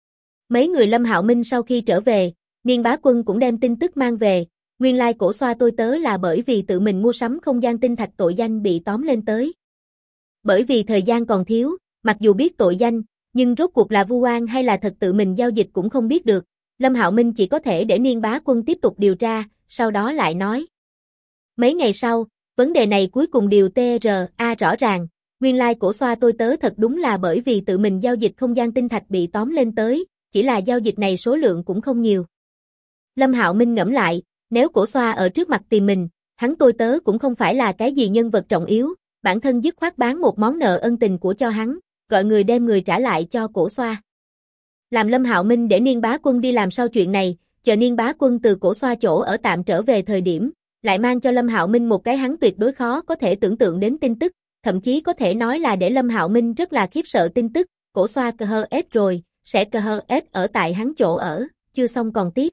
Mấy người Lâm Hạo Minh sau khi trở về, Niên Bá Quân cũng đem tin tức mang về, nguyên lai Cổ Xoa tôi tớ là bởi vì tự mình mua sắm không gian tinh thạch tội danh bị tóm lên tới. Bởi vì thời gian còn thiếu, mặc dù biết tội danh, nhưng rốt cuộc là vu oan hay là thật tự mình giao dịch cũng không biết được, Lâm Hạo Minh chỉ có thể để Niên Bá Quân tiếp tục điều tra, sau đó lại nói. Mấy ngày sau, vấn đề này cuối cùng điều TRA rõ ràng, nguyên lai Cổ Xoa tôi tớ thật đúng là bởi vì tự mình giao dịch không gian tinh thạch bị tóm lên tới, chỉ là giao dịch này số lượng cũng không nhiều. Lâm Hạo Minh ngẫm lại, nếu Cổ Xoa ở trước mặt tìm mình, hắn tôi tớ cũng không phải là cái gì nhân vật trọng yếu, bản thân dứt khoát bán một món nợ ân tình của cho hắn, gọi người đem người trả lại cho Cổ Xoa. Làm Lâm Hạo Minh để Niên Bá Quân đi làm sau chuyện này, chờ Niên Bá Quân từ Cổ Xoa chỗ ở tạm trở về thời điểm, lại mang cho Lâm Hạo Minh một cái hắn tuyệt đối khó có thể tưởng tượng đến tin tức, thậm chí có thể nói là để Lâm Hạo Minh rất là khiếp sợ tin tức, Cổ Xoa CHS rồi, sẽ CHS ở tại hắn chỗ ở, chưa xong còn tiếp.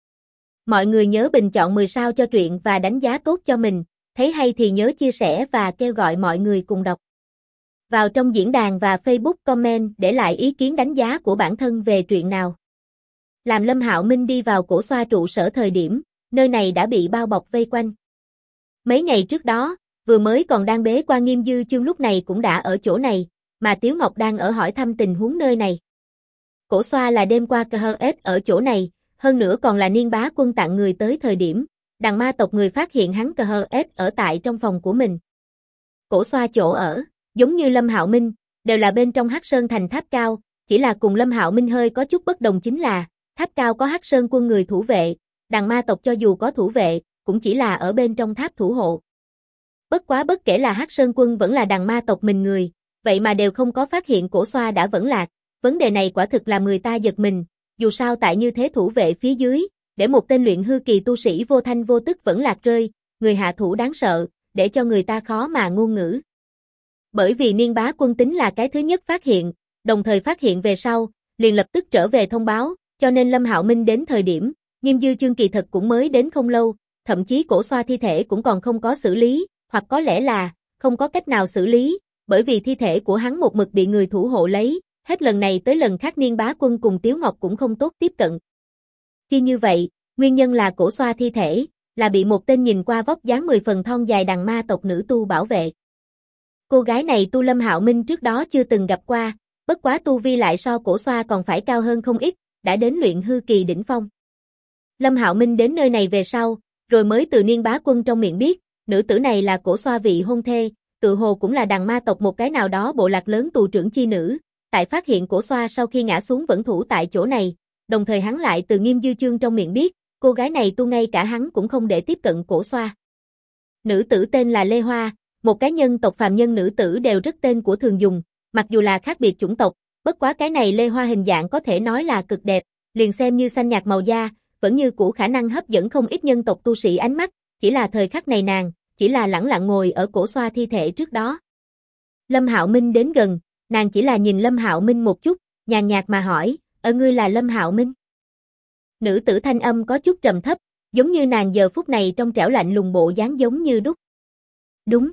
Mọi người nhớ bình chọn 10 sao cho truyện và đánh giá tốt cho mình, thấy hay thì nhớ chia sẻ và kêu gọi mọi người cùng đọc. Vào trong diễn đàn và Facebook comment để lại ý kiến đánh giá của bản thân về truyện nào. Làm Lâm Hạo Minh đi vào Cổ Xoa trụ sở thời điểm, nơi này đã bị bao bọc vây quanh. Mấy ngày trước đó, vừa mới còn đang bế quan Nghiêm Dư Chương lúc này cũng đã ở chỗ này, mà Tiếu Ngọc đang ở hỏi thăm tình huống nơi này. Cổ Xoa là đêm qua CHS ở chỗ này, hơn nữa còn là Niên Bá Quân tặng người tới thời điểm, đằng ma tộc người phát hiện hắn CHS ở tại trong phòng của mình. Cổ Xoa chỗ ở, giống như Lâm Hạo Minh, đều là bên trong Hắc Sơn thành tháp cao, chỉ là cùng Lâm Hạo Minh hơi có chút bất đồng chính là, tháp cao có Hắc Sơn quân người thủ vệ, đằng ma tộc cho dù có thủ vệ, cũng chỉ là ở bên trong tháp thủ hộ. Bất quá bất kể là Hắc Sơn quân vẫn là đằng ma tộc mình người, vậy mà đều không có phát hiện Cổ Xoa đã vẫn lạc, vấn đề này quả thực làm người ta giật mình, dù sao tại như thế thủ vệ phía dưới, để một tên luyện hư kỳ tu sĩ vô thanh vô tức vẫn lạc rơi, người hạ thủ đáng sợ, để cho người ta khó mà ngôn ngữ. Bởi vì Niên Bá Quân tính là cái thứ nhất phát hiện, đồng thời phát hiện về sau, liền lập tức trở về thông báo, cho nên Lâm Hạo Minh đến thời điểm, Nghiêm Dư Chương kỳ thật cũng mới đến không lâu, thậm chí Cổ Xoa thi thể cũng còn không có xử lý, hoặc có lẽ là không có cách nào xử lý, bởi vì thi thể của hắn một mực bị người thủ hộ lấy, hết lần này tới lần khác Niên Bá Quân cùng Tiếu Ngọc cũng không tốt tiếp cận. Khi như vậy, nguyên nhân là Cổ Xoa thi thể, là bị một tên nhìn qua vóc dáng 10 phần thon dài đằng ma tộc nữ tu bảo vệ. Cô gái này Lâm Hạo Minh trước đó chưa từng gặp qua, bất quá tu vi lại so Cổ Xoa còn phải cao hơn không ít, đã đến luyện hư kỳ đỉnh phong. Lâm Hạo Minh đến nơi này về sau, rồi mới từ Niên Bá Quân trong miệng biết, nữ tử này là Cổ Xoa vị hôn thê, tự hồ cũng là đằng ma tộc một cái nào đó bộ lạc lớn tù trưởng chi nữ. Tại phát hiện Cổ Xoa sau khi ngã xuống vẫn thủ tại chỗ này, đồng thời hắn lại từ Nghiêm Dư Chương trong miệng biết, cô gái này tu ngay cả hắn cũng không để tiếp cận Cổ Xoa. Nữ tử tên là Lê Hoa, một cái nhân tộc phàm nhân nữ tử đều rất tên của thường dùng, mặc dù là khác biệt chủng tộc, bất quá cái này Lê Hoa hình dạng có thể nói là cực đẹp, liền xem như xanh nhạt màu da, vẫn như cũ khả năng hấp dẫn không ít nhân tộc tu sĩ ánh mắt, chỉ là thời khắc này nàng, chỉ là lẳng lặng ngồi ở Cổ Xoa thi thể trước đó. Lâm Hạo Minh đến gần, nàng chỉ là nhìn Lâm Hạo Minh một chút, nhàn nhạt mà hỏi, ngươi là Lâm Hạo Minh? Nữ tử thanh âm có chút trầm thấp, giống như nàng giờ phút này trong trẻo lạnh lùng bộ dáng giống như đúc. Đúng.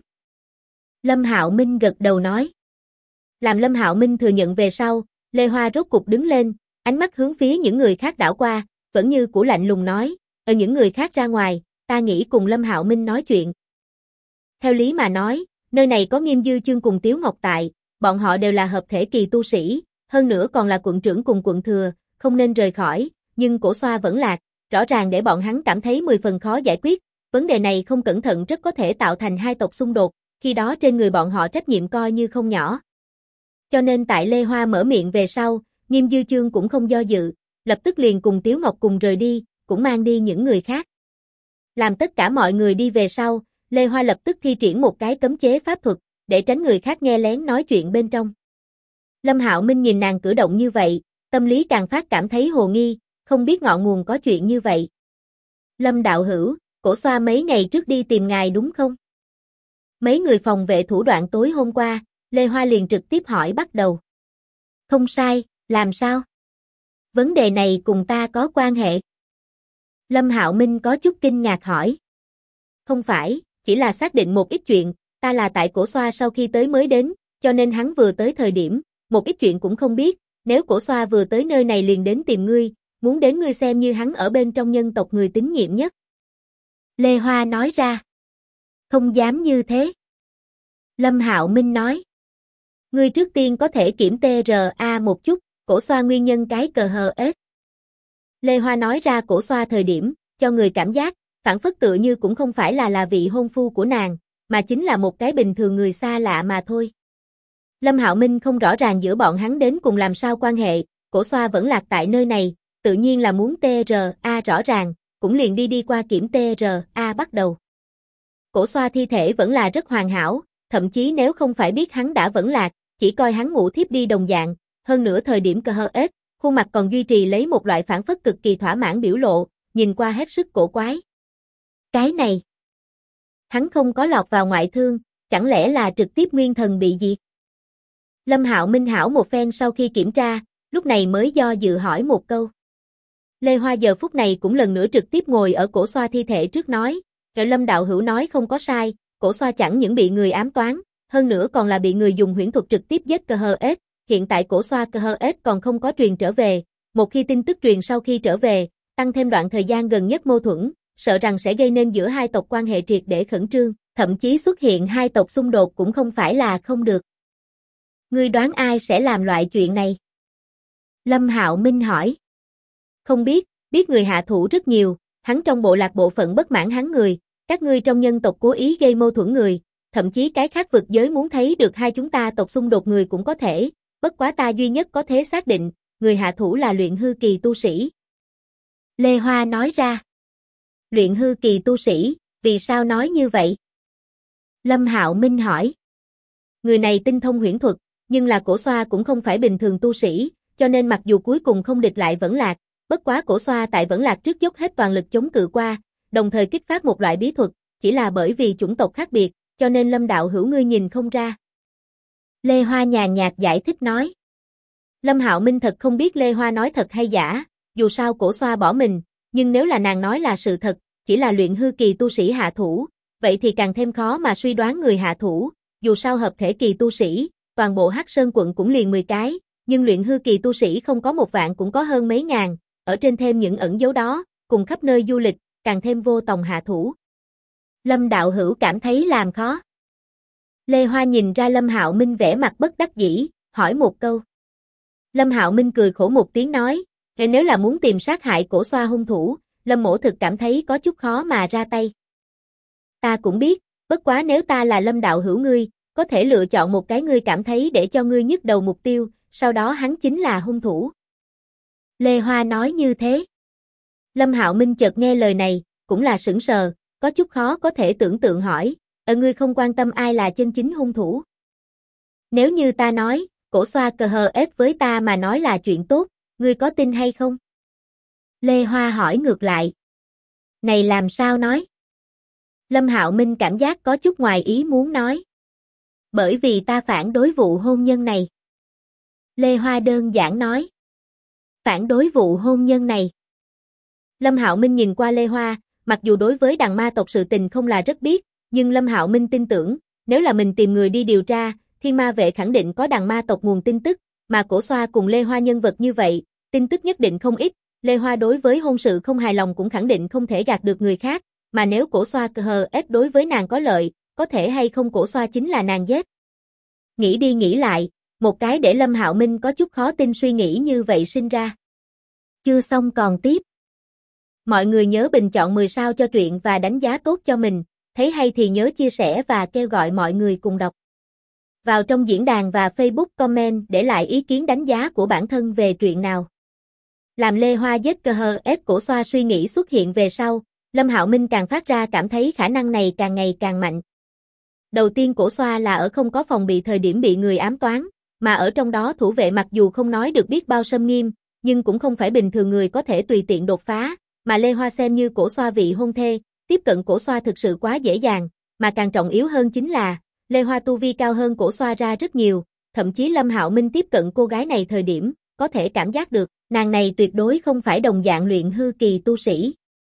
Lâm Hạo Minh gật đầu nói. Làm Lâm Hạo Minh thừa nhận về sau, Lê Hoa rốt cục đứng lên, ánh mắt hướng phía những người khác đảo qua, vẫn như cũ lạnh lùng nói, những người khác ra ngoài, ta nghĩ cùng Lâm Hạo Minh nói chuyện. Theo lý mà nói, nơi này có Nghiêm Dư Chương cùng Tiếu Ngọc tại, bọn họ đều là hợp thể kỳ tu sĩ, hơn nữa còn là quận trưởng cùng quận thừa, không nên rời khỏi, nhưng Cổ Xoa vẫn lạc, rõ ràng để bọn hắn cảm thấy 10 phần khó giải quyết, vấn đề này không cẩn thận rất có thể tạo thành hai tộc xung đột, khi đó trên người bọn họ trách nhiệm coi như không nhỏ. Cho nên tại Lê Hoa mở miệng về sau, Nghiêm Dư Chương cũng không do dự, lập tức liền cùng Tiếu Ngọc cùng rời đi, cũng mang đi những người khác. Làm tất cả mọi người đi về sau, Lê Hoa lập tức thi triển một cái cấm chế pháp thuật, để tránh người khác nghe lén nói chuyện bên trong. Lâm Hạo Minh nhìn nàng cử động như vậy, tâm lý càng phát cảm thấy hồ nghi, không biết ngọn nguồn có chuyện như vậy. Lâm đạo hữu, Cổ Xoa mấy ngày trước đi tìm ngài đúng không? Mấy người phòng vệ thủ đoạn tối hôm qua, Lê Hoa liền trực tiếp hỏi bắt đầu. Không sai, làm sao? Vấn đề này cùng ta có quan hệ. Lâm Hạo Minh có chút kinh ngạc hỏi. Không phải, chỉ là xác định một ít chuyện, ta là tại Cổ Xoa sau khi tới mới đến, cho nên hắn vừa tới thời điểm, một ít chuyện cũng không biết, nếu Cổ Xoa vừa tới nơi này liền đến tìm ngươi, muốn đến ngươi xem như hắn ở bên trong nhân tộc người tín nhiệm nhất. Lê Hoa nói ra. Không dám như thế. Lâm Hạo Minh nói. Ngươi trước tiên có thể kiểm TRA một chút, Cổ Xoa nguyên nhân cái cờ hờ ết. Lê Hoa nói ra Cổ Xoa thời điểm, cho người cảm giác, phản phất tựa như cũng không phải là vị hôn phu của nàng, mà chính là một cái bình thường người xa lạ mà thôi. Lâm Hạo Minh không rõ ràng giữa bọn hắn đến cùng làm sao quan hệ, Cổ Xoa vẫn lạc tại nơi này, tự nhiên là muốn TRA rõ ràng, cũng liền đi qua kiểm TRA bắt đầu. Cổ Xoa thi thể vẫn là rất hoàn hảo, thậm chí nếu không phải biết hắn đã vẫn lạc, chỉ coi hắn ngủ thiếp đi đồng dạng, hơn nữa thời điểm cờ hờ ết, khuôn mặt còn duy trì lấy một loại phản phất cực kỳ thỏa mãn biểu lộ, nhìn qua hết sức cổ quái. Cái này, hắn không có lọt vào ngoại thương, chẳng lẽ là trực tiếp nguyên thần bị diệt? Lâm Hạo Minh hảo một phen sau khi kiểm tra, lúc này mới do dự hỏi một câu. Lê Hoa giờ phút này cũng lần nữa trực tiếp ngồi ở Cổ Xoa thi thể trước nói, Lâm đạo hữu nói không có sai, Cổ Xoa chẳng những bị người ám toán, hơn nữa còn là bị người dùng huyễn thuật trực tiếp giết cờ hờ ết, hiện tại Cổ Xoa cờ hờ ết còn không có truyền trở về, một khi tin tức truyền sau khi trở về, tăng thêm đoạn thời gian gần nhất mâu thuẫn, sợ rằng sẽ gây nên giữa hai tộc quan hệ triệt để khẩn trương, thậm chí xuất hiện hai tộc xung đột cũng không phải là không được. Ngươi đoán ai sẽ làm loại chuyện này? Lâm Hạo Minh hỏi. Không biết, biết người hạ thủ rất nhiều, hắn trong bộ lạc bộ phận bất mãn hắn người, các ngươi trong nhân tộc cố ý gây mâu thuẫn người, thậm chí cái khác vực giới muốn thấy được hai chúng ta tộc xung đột người cũng có thể, bất quá ta duy nhất có thể xác định, người hạ thủ là luyện hư kỳ tu sĩ. Lê Hoa nói ra. Luyện hư kỳ tu sĩ, vì sao nói như vậy? Lâm Hạo Minh hỏi. Người này tinh thông huyễn thuật, nhưng là Cổ Xoa cũng không phải bình thường tu sĩ, cho nên mặc dù cuối cùng không địch lại vẫn lạc, bất quá Cổ Xoa tại vẫn lạc trước dốc hết toàn lực chống cự qua, đồng thời kích phát một loại bí thuật, chỉ là bởi vì chủng tộc khác biệt, cho nên Lâm đạo hữu ngươi nhìn không ra. Lê Hoa nhàn nhạt giải thích nói. Lâm Hạo Minh thật không biết Lê Hoa nói thật hay giả, dù sao Cổ Xoa bỏ mình, nhưng nếu là nàng nói là sự thật, chỉ là luyện hư kỳ tu sĩ hạ thủ, vậy thì càng thêm khó mà suy đoán người hạ thủ, dù sao hợp thể kỳ tu sĩ, toàn bộ Hắc Sơn quận cũng liền 10 cái, nhưng luyện hư kỳ tu sĩ không có 1 vạn cũng có hơn mấy ngàn, ở trên thêm những ẩn dấu đó, cùng khắp nơi du lịch, càng thêm vô tòng hạ thủ. Lâm đạo hữu cảm thấy làm khó. Lê Hoa nhìn ra Lâm Hạo Minh vẻ mặt bất đắc dĩ, hỏi một câu. Lâm Hạo Minh cười khổ một tiếng nói, nếu là muốn tìm sát hại Cổ Xoa hung thủ, Lâm mỗ thực cảm thấy có chút khó mà ra tay. Ta cũng biết, bất quá nếu ta là Lâm đạo hữu ngươi, có thể lựa chọn một cái ngươi cảm thấy để cho ngươi nhức đầu mục tiêu, sau đó hắn chính là hung thủ. Lê Hoa nói như thế. Lâm Hạo Minh chợt nghe lời này, cũng là sững sờ, có chút khó có thể tưởng tượng hỏi, ngươi không quan tâm ai là chân chính hung thủ. Nếu như ta nói, Cổ Xoa cờ hờ ết với ta mà nói là chuyện tốt, ngươi có tin hay không? Lê Hoa hỏi ngược lại. Này làm sao nói? Lâm Hạo Minh cảm giác có chút ngoài ý muốn nói. Bởi vì ta phản đối vụ hôn nhân này. Lê Hoa đơn giản nói. Phản đối vụ hôn nhân này. Lâm Hạo Minh nhìn qua Lê Hoa, mặc dù đối với đằng ma tộc sự tình không là rất biết, nhưng Lâm Hạo Minh tin tưởng, nếu là mình tìm người đi điều tra, Thiên Ma Vệ khẳng định có đằng ma tộc nguồn tin tức, mà Cổ Xoa cùng Lê Hoa nhân vật như vậy, tin tức nhất định không ít, Lê Hoa đối với hôn sự không hài lòng cũng khẳng định không thể gạt được người khác, mà nếu Cổ Xoa hờ ết đối với nàng có lợi, có thể hay không Cổ Xoa chính là nàng giết. Nghĩ đi nghĩ lại, một cái để Lâm Hạo Minh có chút khó tin suy nghĩ như vậy sinh ra. Chưa xong còn tiếp. Mọi người nhớ bình chọn 10 sao cho truyện và đánh giá tốt cho mình, thấy hay thì nhớ chia sẻ và kêu gọi mọi người cùng đọc. Vào trong diễn đàn và Facebook comment để lại ý kiến đánh giá của bản thân về truyện nào. Làm Lê Hoa giết cờ hờ ết Cổ Xoa suy nghĩ xuất hiện về sau, Lâm Hạo Minh càng phát ra cảm thấy khả năng này càng ngày càng mạnh. Đầu tiên Cổ Xoa là ở không có phòng bị thời điểm bị người ám toán, mà ở trong đó thủ vệ mặc dù không nói được biết bao xâm nghiêm, nhưng cũng không phải bình thường người có thể tùy tiện đột phá, mà Lê Hoa xem như Cổ Xoa vị hôn thê, tiếp cận Cổ Xoa thực sự quá dễ dàng, mà càng trọng yếu hơn chính là, Lê Hoa tu vi cao hơn Cổ Xoa ra rất nhiều, thậm chí Lâm Hạo Minh tiếp cận cô gái này thời điểm, có thể cảm giác được, nàng này tuyệt đối không phải đồng dạng luyện hư kỳ tu sĩ.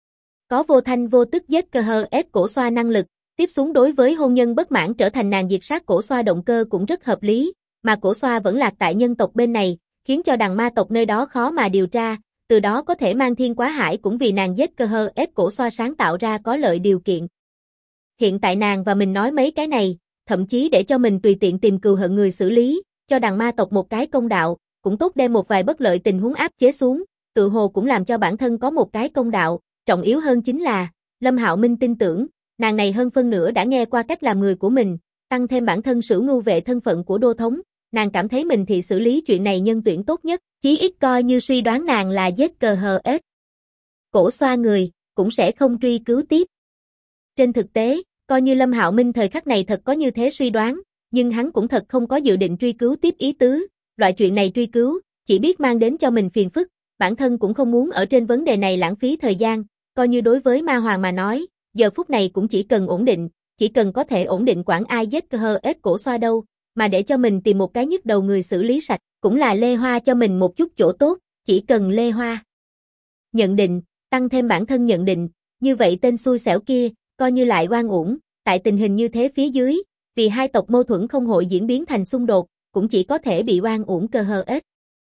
Có vô thanh vô tức giết cờ hờ ết Cổ Xoa năng lực, tiếp xuống đối với hôn nhân bất mãn trở thành nàng diệt sát Cổ Xoa động cơ cũng rất hợp lý, mà Cổ Xoa vẫn lạc tại nhân tộc bên này, khiến cho đằng ma tộc nơi đó khó mà điều tra, từ đó có thể mang thiên quá hải cũng vì nàng giết cờ hờ ết Cổ Xoa sáng tạo ra có lợi điều kiện. Hiện tại nàng và mình nói mấy cái này, thậm chí để cho mình tùy tiện tìm cừu hận người xử lý, cho đằng ma tộc một cái công đạo, cũng tốt đem một vài bất lợi tình huống áp chế xuống, tự hồ cũng làm cho bản thân có một cái công đạo, trọng yếu hơn chính là, Lâm Hạo Minh tin tưởng, nàng này hơn phân nửa đã nghe qua cách làm người của mình, tăng thêm bản thân Sửu Ngưu Vệ thân phận của đô thống, nàng cảm thấy mình thì xử lý chuyện này nhân tuyển tốt nhất, chí ít coi như suy đoán nàng là giết cờ hờ ết Cổ Xoa người, cũng sẽ không truy cứu tiếp. Trên thực tế, coi như Lâm Hạo Minh thời khắc này thật có như thế suy đoán, nhưng hắn cũng thật không có dự định truy cứu tiếp ý tứ, loại chuyện này truy cứu, chỉ biết mang đến cho mình phiền phức, bản thân cũng không muốn ở trên vấn đề này lãng phí thời gian, coi như đối với Ma Hoàng mà nói, giờ phút này cũng chỉ cần ổn định, chỉ cần có thể ổn định quản ai giết cờ hờ ết Cổ Xoa đâu, mà để cho mình tìm một cái nhức đầu người xử lý sạch, cũng là Lê Hoa cho mình một chút chỗ tốt, chỉ cần Lê Hoa nhận định, tăng thêm bản thân nhận định, như vậy tên xui xẻo kia, coi như lại oan uổng, tại tình hình như thế phía dưới, vì hai tộc mâu thuẫn không hội diễn biến thành xung đột, cũng chỉ có thể bị oan uổng cờ hờ ết.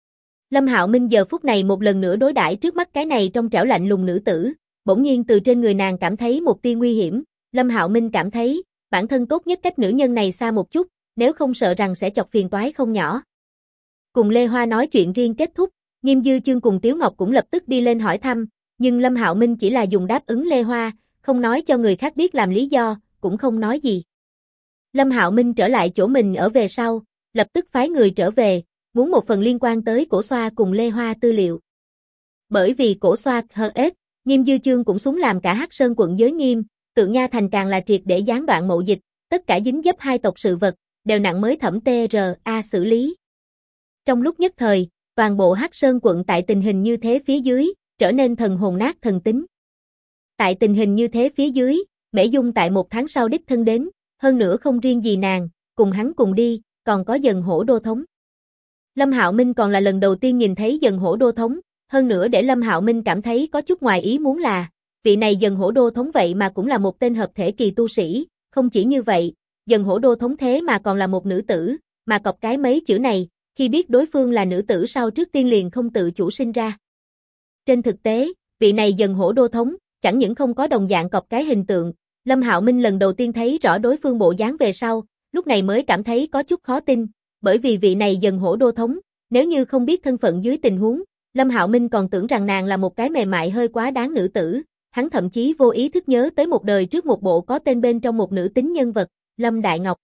Lâm Hạo Minh giờ phút này một lần nữa đối đãi trước mắt cái này trong trẻo lạnh lùng nữ tử, bỗng nhiên từ trên người nàng cảm thấy một tia nguy hiểm, Lâm Hạo Minh cảm thấy, bản thân tốt nhất cách nữ nhân này xa một chút, nếu không sợ rằng sẽ chọc phiền toái không nhỏ. Cùng Lê Hoa nói chuyện riêng kết thúc, Nghiêm Dư Chương cùng Tiếu Ngọc cũng lập tức đi lên hỏi thăm, nhưng Lâm Hạo Minh chỉ là dùng đáp ứng Lê Hoa, không nói cho người khác biết làm lý do, cũng không nói gì. Lâm Hạo Minh trở lại chỗ mình ở về sau, lập tức phái người trở về, muốn một phần liên quan tới Cổ Xoa cùng Lê Hoa tư liệu. Bởi vì Cổ Xoa hờ ết, Nghiêm Dư Chương cũng xuống làm cả Hắc Sơn quận giới nghiêm, Tượng Nha thành càng là triệt để gián đoạn mậu dịch, tất cả dính dấp hai tộc sự vật, đều nặng mới thẩm TRA xử lý. Trong lúc nhất thời, toàn bộ Hắc Sơn quận tại tình hình như thế phía dưới, trở nên thần hồn nát thần tính. Tại tình hình như thế phía dưới, Mễ Dung tại một tháng sau đích thân đến, hơn nữa không riêng gì nàng, cùng hắn cùng đi, còn có Dần Hổ đô thống. Lâm Hạo Minh còn là lần đầu tiên nhìn thấy Dần Hổ đô thống, hơn nữa để Lâm Hạo Minh cảm thấy có chút ngoài ý muốn là, vị này Dần Hổ đô thống vậy mà cũng là một tên hợp thể kỳ tu sĩ, không chỉ như vậy, Dần Hổ đô thống thế mà còn là một nữ tử, mà cọc cái mấy chữ này, khi biết đối phương là nữ tử sau trước tiên liền không tự chủ sinh ra. Trên thực tế, vị này Dần Hổ đô thống, chẳng những không có đồng dạng cọc cái hình tượng, Lâm Hạo Minh lần đầu tiên thấy rõ đối phương bộ dáng về sau, lúc này mới cảm thấy có chút khó tin, bởi vì vị này Dần Hổ đô thống, nếu như không biết thân phận dưới tình huống, Lâm Hạo Minh còn tưởng rằng nàng là một cái mềm mại hơi quá đáng nữ tử, hắn thậm chí vô ý thức nhớ tới một đời trước một bộ có tên bên trong một nữ tính nhân vật, Lâm Đại Ngọc.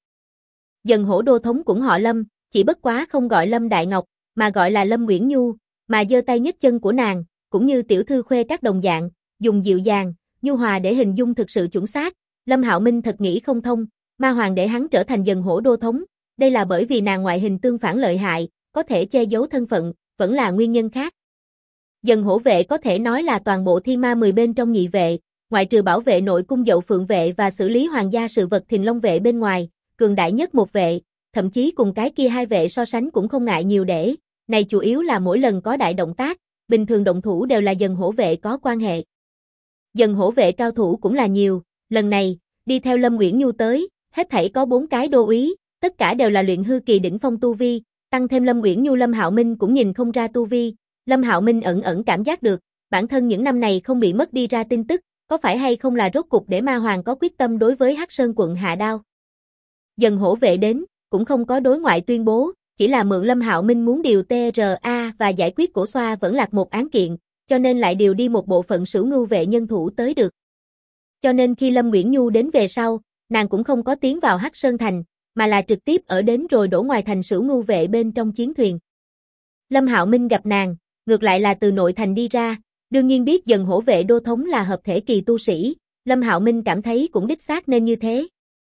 Dần Hổ đô thống cũng họ Lâm, chỉ bất quá không gọi Lâm Đại Ngọc, mà gọi là Lâm Uyển Nhu, mà giơ tay nhấc chân của nàng, cũng như tiểu thư khuê các đồng dạng, dùng dịu dàng, nhu hòa để hình dung thực sự chuẩn xác. Lâm Hạo Minh thật nghĩ không thông, Ma Hoàng để hắn trở thành Dần Hổ đô thống, đây là bởi vì nàng ngoại hình tương phản lợi hại, có thể che giấu thân phận, vẫn là nguyên nhân khác. Dần Hổ vệ có thể nói là toàn bộ thiên ma 10 bên trong nhị vệ, ngoại trừ bảo vệ nội cung Dậu Phượng vệ và xử lý hoàng gia sự vật Thìn Long vệ bên ngoài, cường đại nhất một vệ, thậm chí cùng cái kia hai vệ so sánh cũng không ngại nhiều để, này chủ yếu là mỗi lần có đại động tác, bình thường động thủ đều là Dần Hổ vệ có quan hệ. Dần Hổ vệ cao thủ cũng là nhiều, lần này, đi theo Lâm Uyển Nhu tới, hết thảy có 4 cái đô úy, tất cả đều là luyện hư kỳ đỉnh phong tu vi, tăng thêm Lâm Uyển Nhu Lâm Hạo Minh cũng nhìn không ra tu vi, Lâm Hạo Minh ẩn ẩn cảm giác được, bản thân những năm này không bị mất đi ra tin tức, có phải hay không là rốt cục để Ma Hoàng có quyết tâm đối với Hắc Sơn quận hạ đao. Dần Hổ vệ đến, cũng không có đối ngoại tuyên bố, chỉ là mượn Lâm Hạo Minh muốn điều TRA và giải quyết cổ xoa vẫn lạc một án kiện, cho nên lại điều đi một bộ phận Sửu Ngưu vệ nhân thủ tới được. Cho nên khi Lâm Uyển Nhu đến về sau, nàng cũng không có tiến vào Hắc Sơn thành, mà là trực tiếp ở đến rồi đổ ngoài thành Sửu Ngưu vệ bên trong chiến thuyền. Lâm Hạo Minh gặp nàng, ngược lại là từ nội thành đi ra, đương nhiên biết Dần Hổ vệ đô thống là hợp thể kỳ tu sĩ, Lâm Hạo Minh cảm thấy cũng đích xác nên như thế.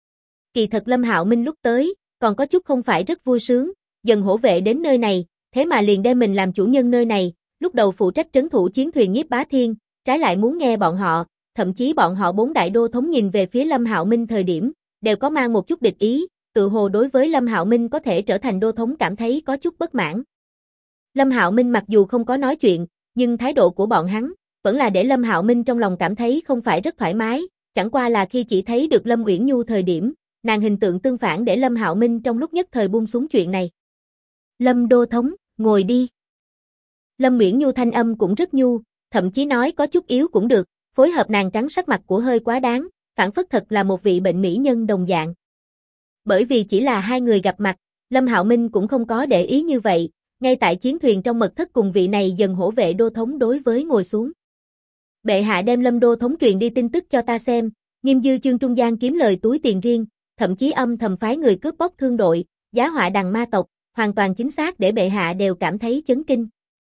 Kỳ thật Lâm Hạo Minh lúc tới, còn có chút không phải rất vui sướng, Dần Hổ vệ đến nơi này, thế mà liền đem mình làm chủ nhân nơi này, lúc đầu phụ trách trấn thủ chiến thuyền Nhiếp Bá Thiên, trái lại muốn nghe bọn họ, thậm chí bọn họ 4 đại đô thống nhìn về phía Lâm Hạo Minh thời điểm, đều có mang một chút địch ý, tự hồ đối với Lâm Hạo Minh có thể trở thành đô thống cảm thấy có chút bất mãn. Lâm Hạo Minh mặc dù không có nói chuyện, nhưng thái độ của bọn hắn vẫn là để Lâm Hạo Minh trong lòng cảm thấy không phải rất thoải mái, chẳng qua là khi chỉ thấy được Lâm Uyển Nhu thời điểm, nàng hình tượng tương phản để Lâm Hạo Minh trong lúc nhất thời buông xuống chuyện này. Lâm đô thống, ngồi đi. Lâm Uyển Nhu thanh âm cũng rất nhu, thậm chí nói có chút yếu cũng được, phối hợp nàng trắng sắc mặt của hơi quá đáng, phản phất thật là một vị bệnh mỹ nhân đồng dạng. Bởi vì chỉ là hai người gặp mặt, Lâm Hạo Minh cũng không có để ý như vậy, ngay tại chiến thuyền trong mật thất cùng vị này Dần Hổ vệ đô thống đối với ngồi xuống. Bệ hạ đem Lâm đô thống truyền đi tin tức cho ta xem, Nghiêm Dư Chương trung gian kiếm lời túi tiền riêng, thậm chí âm thầm phái người cướp bóc thương đội, giá họa đằng ma tộc, hoàn toàn chính xác để bệ hạ đều cảm thấy chấn kinh.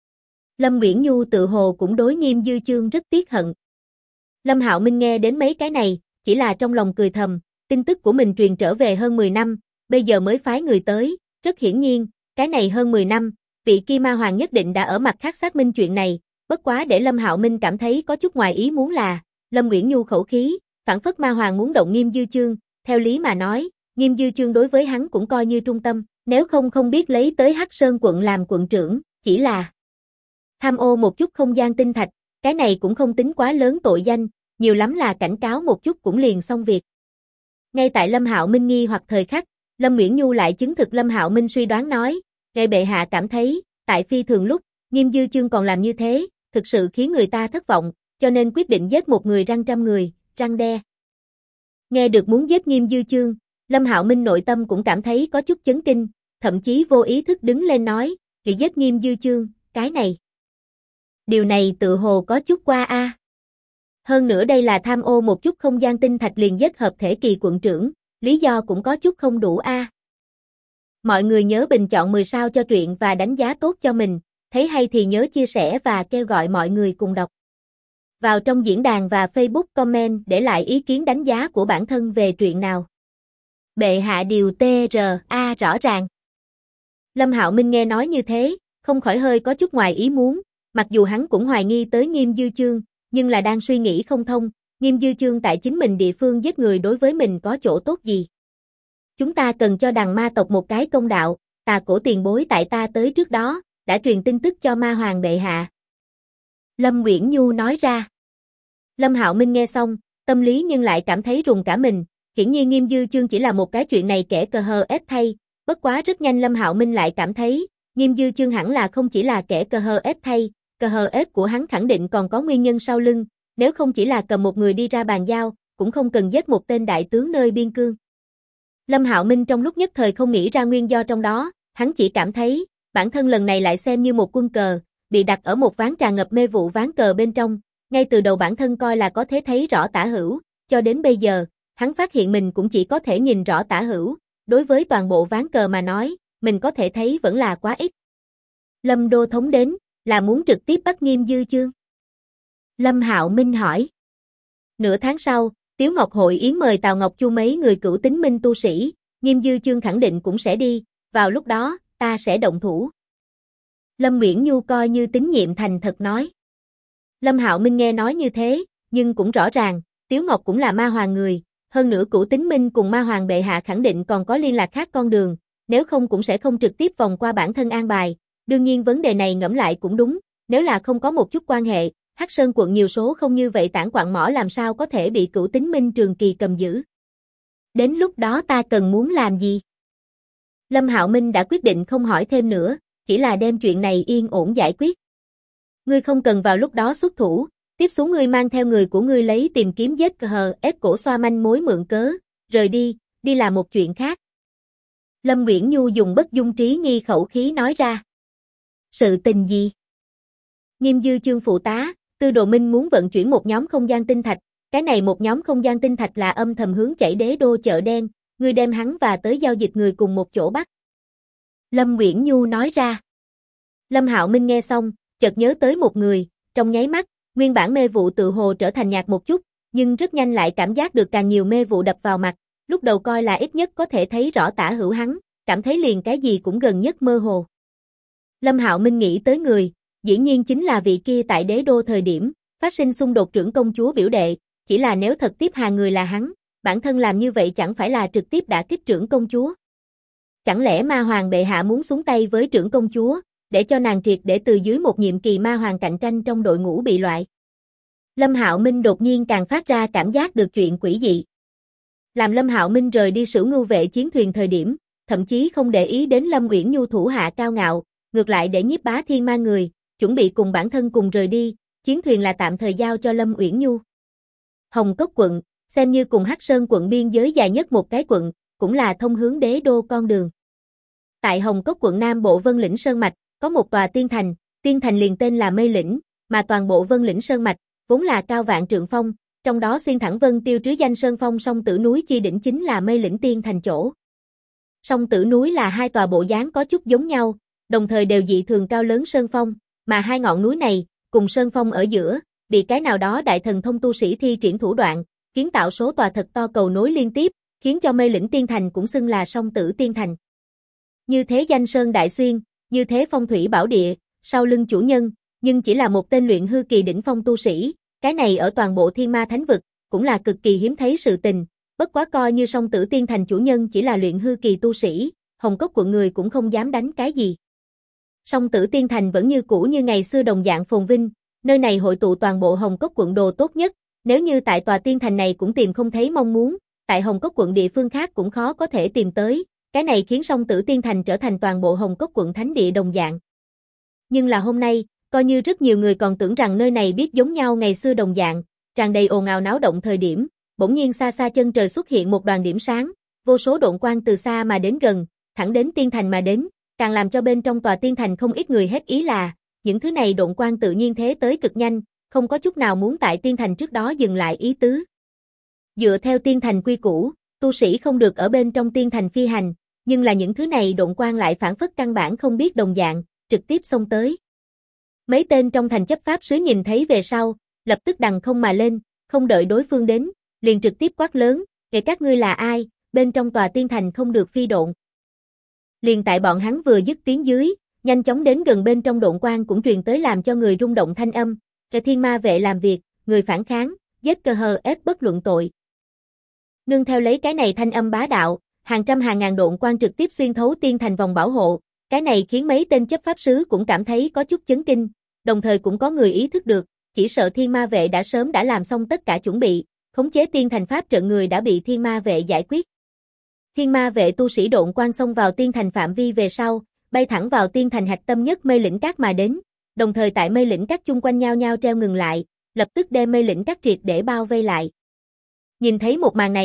Lâm Uyển Nhu tự hồ cũng đối Nghiêm Dư Chương rất tiếc hận. Lâm Hạo Minh nghe đến mấy cái này, chỉ là trong lòng cười thầm, tin tức của mình truyền trở về hơn 10 năm, bây giờ mới phái người tới, rất hiển nhiên, cái này hơn 10 năm, vị kia Ma Hoàng nhất định đã ở mặt khác xác minh chuyện này, bất quá để Lâm Hạo Minh cảm thấy có chút ngoài ý muốn là, Lâm Uyển Nhu khẩu khí, phản phất Ma Hoàng muốn động Nghiêm Dư Chương, theo lý mà nói, Nghiêm Dư Chương đối với hắn cũng coi như trung tâm, nếu không biết lấy tới Hắc Sơn quận làm quận trưởng, chỉ là tham ô một chút không gian tinh thạch, cái này cũng không tính quá lớn tội danh, nhiều lắm là cảnh cáo một chút cũng liền xong việc. Ngay tại Lâm Hạo Minh nghi hoặc thời khắc, Lâm Uyển Nhu lại chứng thực Lâm Hạo Minh suy đoán nói, ngài bệ hạ cảm thấy, tại phi thường lúc, Nghiêm Dư Chương còn làm như thế, thực sự khiến người ta thất vọng, cho nên quyết định giết một người răn trăm người, răn đe. Nghe được muốn giết Nghiêm Dư Chương, Lâm Hạo Minh nội tâm cũng cảm thấy có chút chấn kinh, thậm chí vô ý thức đứng lên nói, chỉ giết Nghiêm Dư Chương, cái này. Điều này tự hồ có chút qua a. Hơn nữa đây là tham ô một chút không gian tinh thạch liền giết hợp thể kỳ quận trưởng, lý do cũng có chút không đủ a. Mọi người nhớ bình chọn 10 sao cho truyện và đánh giá tốt cho mình, thấy hay thì nhớ chia sẻ và kêu gọi mọi người cùng đọc. Vào trong diễn đàn và Facebook comment để lại ý kiến đánh giá của bản thân về truyện nào. Bệ hạ điều TRA rõ ràng. Lâm Hạo Minh nghe nói như thế, không khỏi hơi có chút ngoài ý muốn, mặc dù hắn cũng hoài nghi tới Nghiêm Dư Chương, nhưng là đang suy nghĩ không thông, Nghiêm Dư Chương tại chính mình địa phương giết người đối với mình có chỗ tốt gì. Chúng ta cần cho đằng ma tộc một cái công đạo, Tà Cổ tiền bối tại ta tới trước đó, đã truyền tin tức cho Ma Hoàng bệ hạ. Lâm Uyển Nhu nói ra. Lâm Hạo Minh nghe xong, tâm lý nhưng lại cảm thấy rùng cả mình, hiển nhiên Nghiêm Dư Chương chỉ là một cái chuyện này kẻ cờ hờ ép thay, bất quá rất nhanh Lâm Hạo Minh lại cảm thấy, Nghiêm Dư Chương hẳn là không chỉ là kẻ cờ hờ ép thay, cờ hờ ép của hắn khẳng định còn có nguyên nhân sau lưng, nếu không chỉ là cầm một người đi ra bàn giao, cũng không cần giết một tên đại tướng nơi biên cương. Lâm Hạo Minh trong lúc nhất thời không nghĩ ra nguyên do trong đó, hắn chỉ cảm thấy, bản thân lần này lại xem như một quân cờ, bị đặt ở một ván tràn ngập mê vụ ván cờ bên trong, ngay từ đầu bản thân coi là có thể thấy rõ tả hữu, cho đến bây giờ, hắn phát hiện mình cũng chỉ có thể nhìn rõ tả hữu, đối với toàn bộ ván cờ mà nói, mình có thể thấy vẫn là quá ít. Lâm Đô Thống đến, là muốn trực tiếp bắt Nghiêm Dư Chương? Lâm Hạo Minh hỏi. Nửa tháng sau, Tiếu Ngọc Hội Yến mời Tào Ngọc Chu mấy người cửu tính minh tu sĩ, Nghiêm Dư Chương khẳng định cũng sẽ đi, vào lúc đó, ta sẽ động thủ. Lâm Uyển Nhu coi như tín nhiệm thành thật nói. Lâm Hạo Minh nghe nói như thế, nhưng cũng rõ ràng, Tiếu Ngọc cũng là ma hoàng người, hơn nữa cửu tính minh cùng ma hoàng bệ hạ khẳng định còn có liên lạc khác con đường, nếu không cũng sẽ không trực tiếp vòng qua bản thân an bài. Đương nhiên vấn đề này ngẫm lại cũng đúng, nếu là không có một chút quan hệ, Hắc Sơn quận nhiều số không như vậy tản quặng mỏ làm sao có thể bị cửu tính minh trường kỳ cầm giữ. Đến lúc đó ta cần muốn làm gì? Lâm Hạo Minh đã quyết định không hỏi thêm nữa, chỉ là đem chuyện này yên ổn giải quyết. Ngươi không cần vào lúc đó xuất thủ, tiếp xuống ngươi mang theo người của ngươi lấy tìm kiếm giết hờ ép cổ xoa manh mối mượn cớ, rời đi, đi làm một chuyện khác. Lâm Uyển Nhu dùng bất dung trí nghi khẩu khí nói ra. Sự tình gì? Nghiêm Dư Chương phụ tá, Tư Đồ Minh muốn vận chuyển một nhóm không gian tinh thạch, cái này một nhóm không gian tinh thạch là âm thầm hướng chảy đế đô chợ đen, ngươi đem hắn và tới giao dịch người cùng một chỗ bắt. Lâm Uyển Nhu nói ra. Lâm Hạo Minh nghe xong, chợt nhớ tới một người, trong nháy mắt, nguyên bản mê vụ tự hồ trở thành nhạt một chút, nhưng rất nhanh lại cảm giác được càng nhiều mê vụ đập vào mặt, lúc đầu coi là ít nhất có thể thấy rõ tả hữu hắn, cảm thấy liền cái gì cũng gần nhất mơ hồ. Lâm Hạo Minh nghĩ tới người, dĩ nhiên chính là vị kia tại đế đô thời điểm, phát sinh xung đột trưởng công chúa biểu đệ, chỉ là nếu thật tiếp hàng người là hắn, bản thân làm như vậy chẳng phải là trực tiếp đả kích trưởng công chúa. Chẳng lẽ ma hoàng bệ hạ muốn xuống tay với trưởng công chúa, để cho nàng triệt để từ dưới một nhiệm kỳ ma hoàng cạnh tranh trong đội ngũ bị loại. Lâm Hạo Minh đột nhiên càng phát ra cảm giác được chuyện quỷ dị. Làm Lâm Hạo Minh rời đi Sửu Ngưu vệ chiến thuyền thời điểm, thậm chí không để ý đến Lâm Uyển Nhu thủ hạ cao ngạo, ngược lại để Nhiếp Bá Thiên mang người, chuẩn bị cùng bản thân cùng rời đi, chiến thuyền là tạm thời giao cho Lâm Uyển Nhu. Hồng Cốc quận, xem như cùng Hắc Sơn quận biên giới dài nhất một cái quận, cũng là thông hướng đế đô con đường. Tại Hồng Cốc quận Nam bộ Vân Lĩnh Sơn Mạch, có một tòa tiên thành liền tên là Mây Lĩnh, mà toàn bộ Vân Lĩnh Sơn Mạch, vốn là cao vạn trượng phong, trong đó xuyên thẳng vân tiêu trứ danh sơn phong song tử núi chi đỉnh chính là Mây Lĩnh tiên thành chỗ. Song tử núi là hai tòa bộ dáng có chút giống nhau, đồng thời đều dị thường cao lớn sơn phong, mà hai ngọn núi này, cùng sơn phong ở giữa, bị cái nào đó đại thần thông tu sĩ thi triển thủ đoạn, kiến tạo số tòa thật to cầu nối liên tiếp, khiến cho Mây Lĩnh tiên thành cũng xưng là song tử tiên thành. Như thế danh sơn đại xuyên, như thế phong thủy bảo địa, sau lưng chủ nhân, nhưng chỉ là một tên luyện hư kỳ đỉnh phong tu sĩ, cái này ở toàn bộ thiên ma thánh vực, cũng là cực kỳ hiếm thấy sự tình, bất quá coi như song tử tiên thành chủ nhân chỉ là luyện hư kỳ tu sĩ, Hồng Cốc quận người cũng không dám đánh cái gì. Song tử tiên thành vẫn như cũ như ngày xưa đồng dạng phồn vinh, nơi này hội tụ toàn bộ Hồng Cốc quận đồ tốt nhất, nếu như tại tòa tiên thành này cũng tìm không thấy mong muốn, tại Hồng Cốc quận địa phương khác cũng khó có thể tìm tới, cái này khiến song tử tiên thành trở thành toàn bộ Hồng Cốc quận thánh địa đồng dạng. Nhưng là hôm nay, coi như rất nhiều người còn tưởng rằng nơi này biết giống nhau ngày xưa đồng dạng, tràn đầy ồn ào náo động thời điểm, bỗng nhiên xa xa chân trời xuất hiện một đoàn điểm sáng, vô số độn quang từ xa mà đến gần, thẳng đến tiên thành mà đến, càng làm cho bên trong tòa tiên thành không ít người hết ý là, những thứ này độn quang tự nhiên thế tới cực nhanh, không có chút nào muốn tại tiên thành trước đó dừng lại ý tứ. Dựa theo tiên thành quy củ, tu sĩ không được ở bên trong tiên thành phi hành, nhưng là những thứ này độn quang lại phản phất căn bản không biết đồng dạng, trực tiếp xông tới. Mấy tên trong thành chấp pháp sứ nhìn thấy về sau, lập tức đằng không mà lên, không đợi đối phương đến, liền trực tiếp quát lớn, "Kể các ngươi là ai, bên trong tòa tiên thành không được phi độn." Liền tại bọn hắn vừa dứt tiếng dưới, nhanh chóng đến gần bên trong độn quang cũng truyền tới làm cho người rung động thanh âm, "Kẻ thiên ma vệ làm việc, người phản kháng, giết cơ hờ ép bất luận tội." Nương theo lấy cái này thanh âm bá đạo, hàng trăm hàng ngàn độn quang trực tiếp xuyên thấu tiên thành vòng bảo hộ, cái này khiến mấy tên chấp pháp sứ cũng cảm thấy có chút chấn kinh, đồng thời cũng có người ý thức được, chỉ sợ thiên ma vệ đã sớm đã làm xong tất cả chuẩn bị, khống chế tiên thành pháp trận người đã bị thiên ma vệ giải quyết. Thiên ma vệ tu sĩ độn quang xông vào tiên thành phạm vi về sau, bay thẳng vào tiên thành hạch tâm nhất Mây Lĩnh Các mà đến, đồng thời tại Mây Lĩnh Các chung quanh nhau nhau treo ngừng lại, lập tức đem Mây Lĩnh Các triệt để bao vây lại. Nhìn thấy một màn này,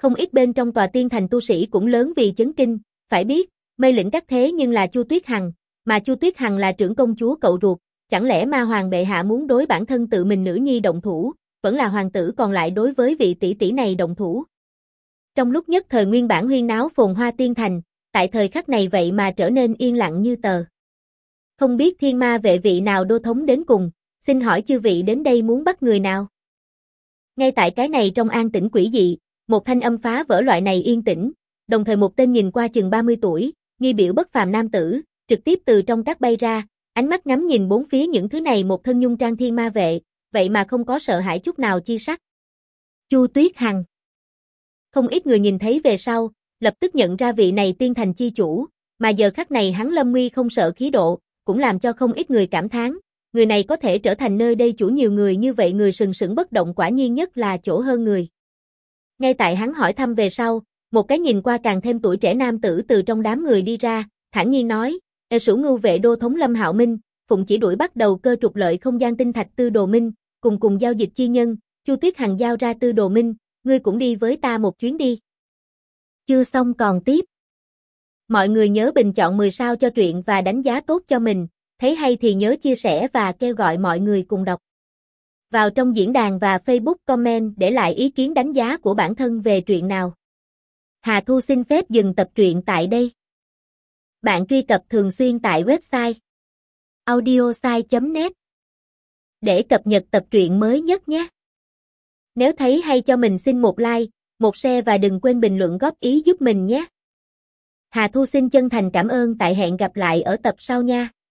Không ít bên trong tòa tiên thành tu sĩ cũng lớn vì chấn kinh, phải biết, mây lĩnh các thế nhưng là Chu Tuyết Hằng, mà Chu Tuyết Hằng là trưởng công chúa cậu ruột, chẳng lẽ ma hoàng bệ hạ muốn đối bản thân tự mình nữ nhi động thủ, vẫn là hoàng tử còn lại đối với vị tỷ tỷ này động thủ. Trong lúc nhất thời nguyên bản huyên náo phồn hoa tiên thành, tại thời khắc này vậy mà trở nên yên lặng như tờ. Không biết thiên ma vệ vị nào đô thống đến cùng, xin hỏi chư vị đến đây muốn bắt người nào? Ngay tại cái này trong an tĩnh quỷ dị, một thanh âm phá vỡ loại này yên tĩnh, đồng thời một tên nhìn qua chừng 30 tuổi, nghi biểu bất phàm nam tử, trực tiếp từ trong các bay ra, ánh mắt ngắm nhìn bốn phía những thứ này một thân nhung trang thiên ma vệ, vậy mà không có sợ hãi chút nào chi sắc. Chu Tuyết Hằng. Không ít người nhìn thấy về sau, lập tức nhận ra vị này tiên thành chi chủ, mà giờ khắc này hắn lâm nguy không sợ khí độ, cũng làm cho không ít người cảm thán, người này có thể trở thành nơi đây chủ nhiều người như vậy người sừng sững bất động quả nhiên nhất là chỗ hơn người. Ngay tại hắn hỏi thăm về sau, một cái nhìn qua càng thêm tuổi trẻ nam tử từ trong đám người đi ra, thản nhiên nói, Sửu Ngưu vệ đô thống Lâm Hạo Minh, phụng chỉ đuổi bắt đầu cơ trục lợi không gian tinh thạch Tư Đồ Minh, cùng giao dịch chi nhân, Chu Tuyết Hằng giao ra Tư Đồ Minh, ngươi cũng đi với ta một chuyến đi. Chưa xong còn tiếp. Mọi người nhớ bình chọn 10 sao cho truyện và đánh giá tốt cho mình, thấy hay thì nhớ chia sẻ và kêu gọi mọi người cùng đọc. Vào trong diễn đàn và Facebook comment để lại ý kiến đánh giá của bản thân về truyện nào. Hà Thu xin phép dừng tập truyện tại đây. Bạn truy cập thường xuyên tại website audiosai.net để cập nhật tập truyện mới nhất nhé. Nếu thấy hay cho mình xin một like, một share và đừng quên bình luận góp ý giúp mình nhé. Hà Thu xin chân thành cảm ơn tại hẹn gặp lại ở tập sau nha.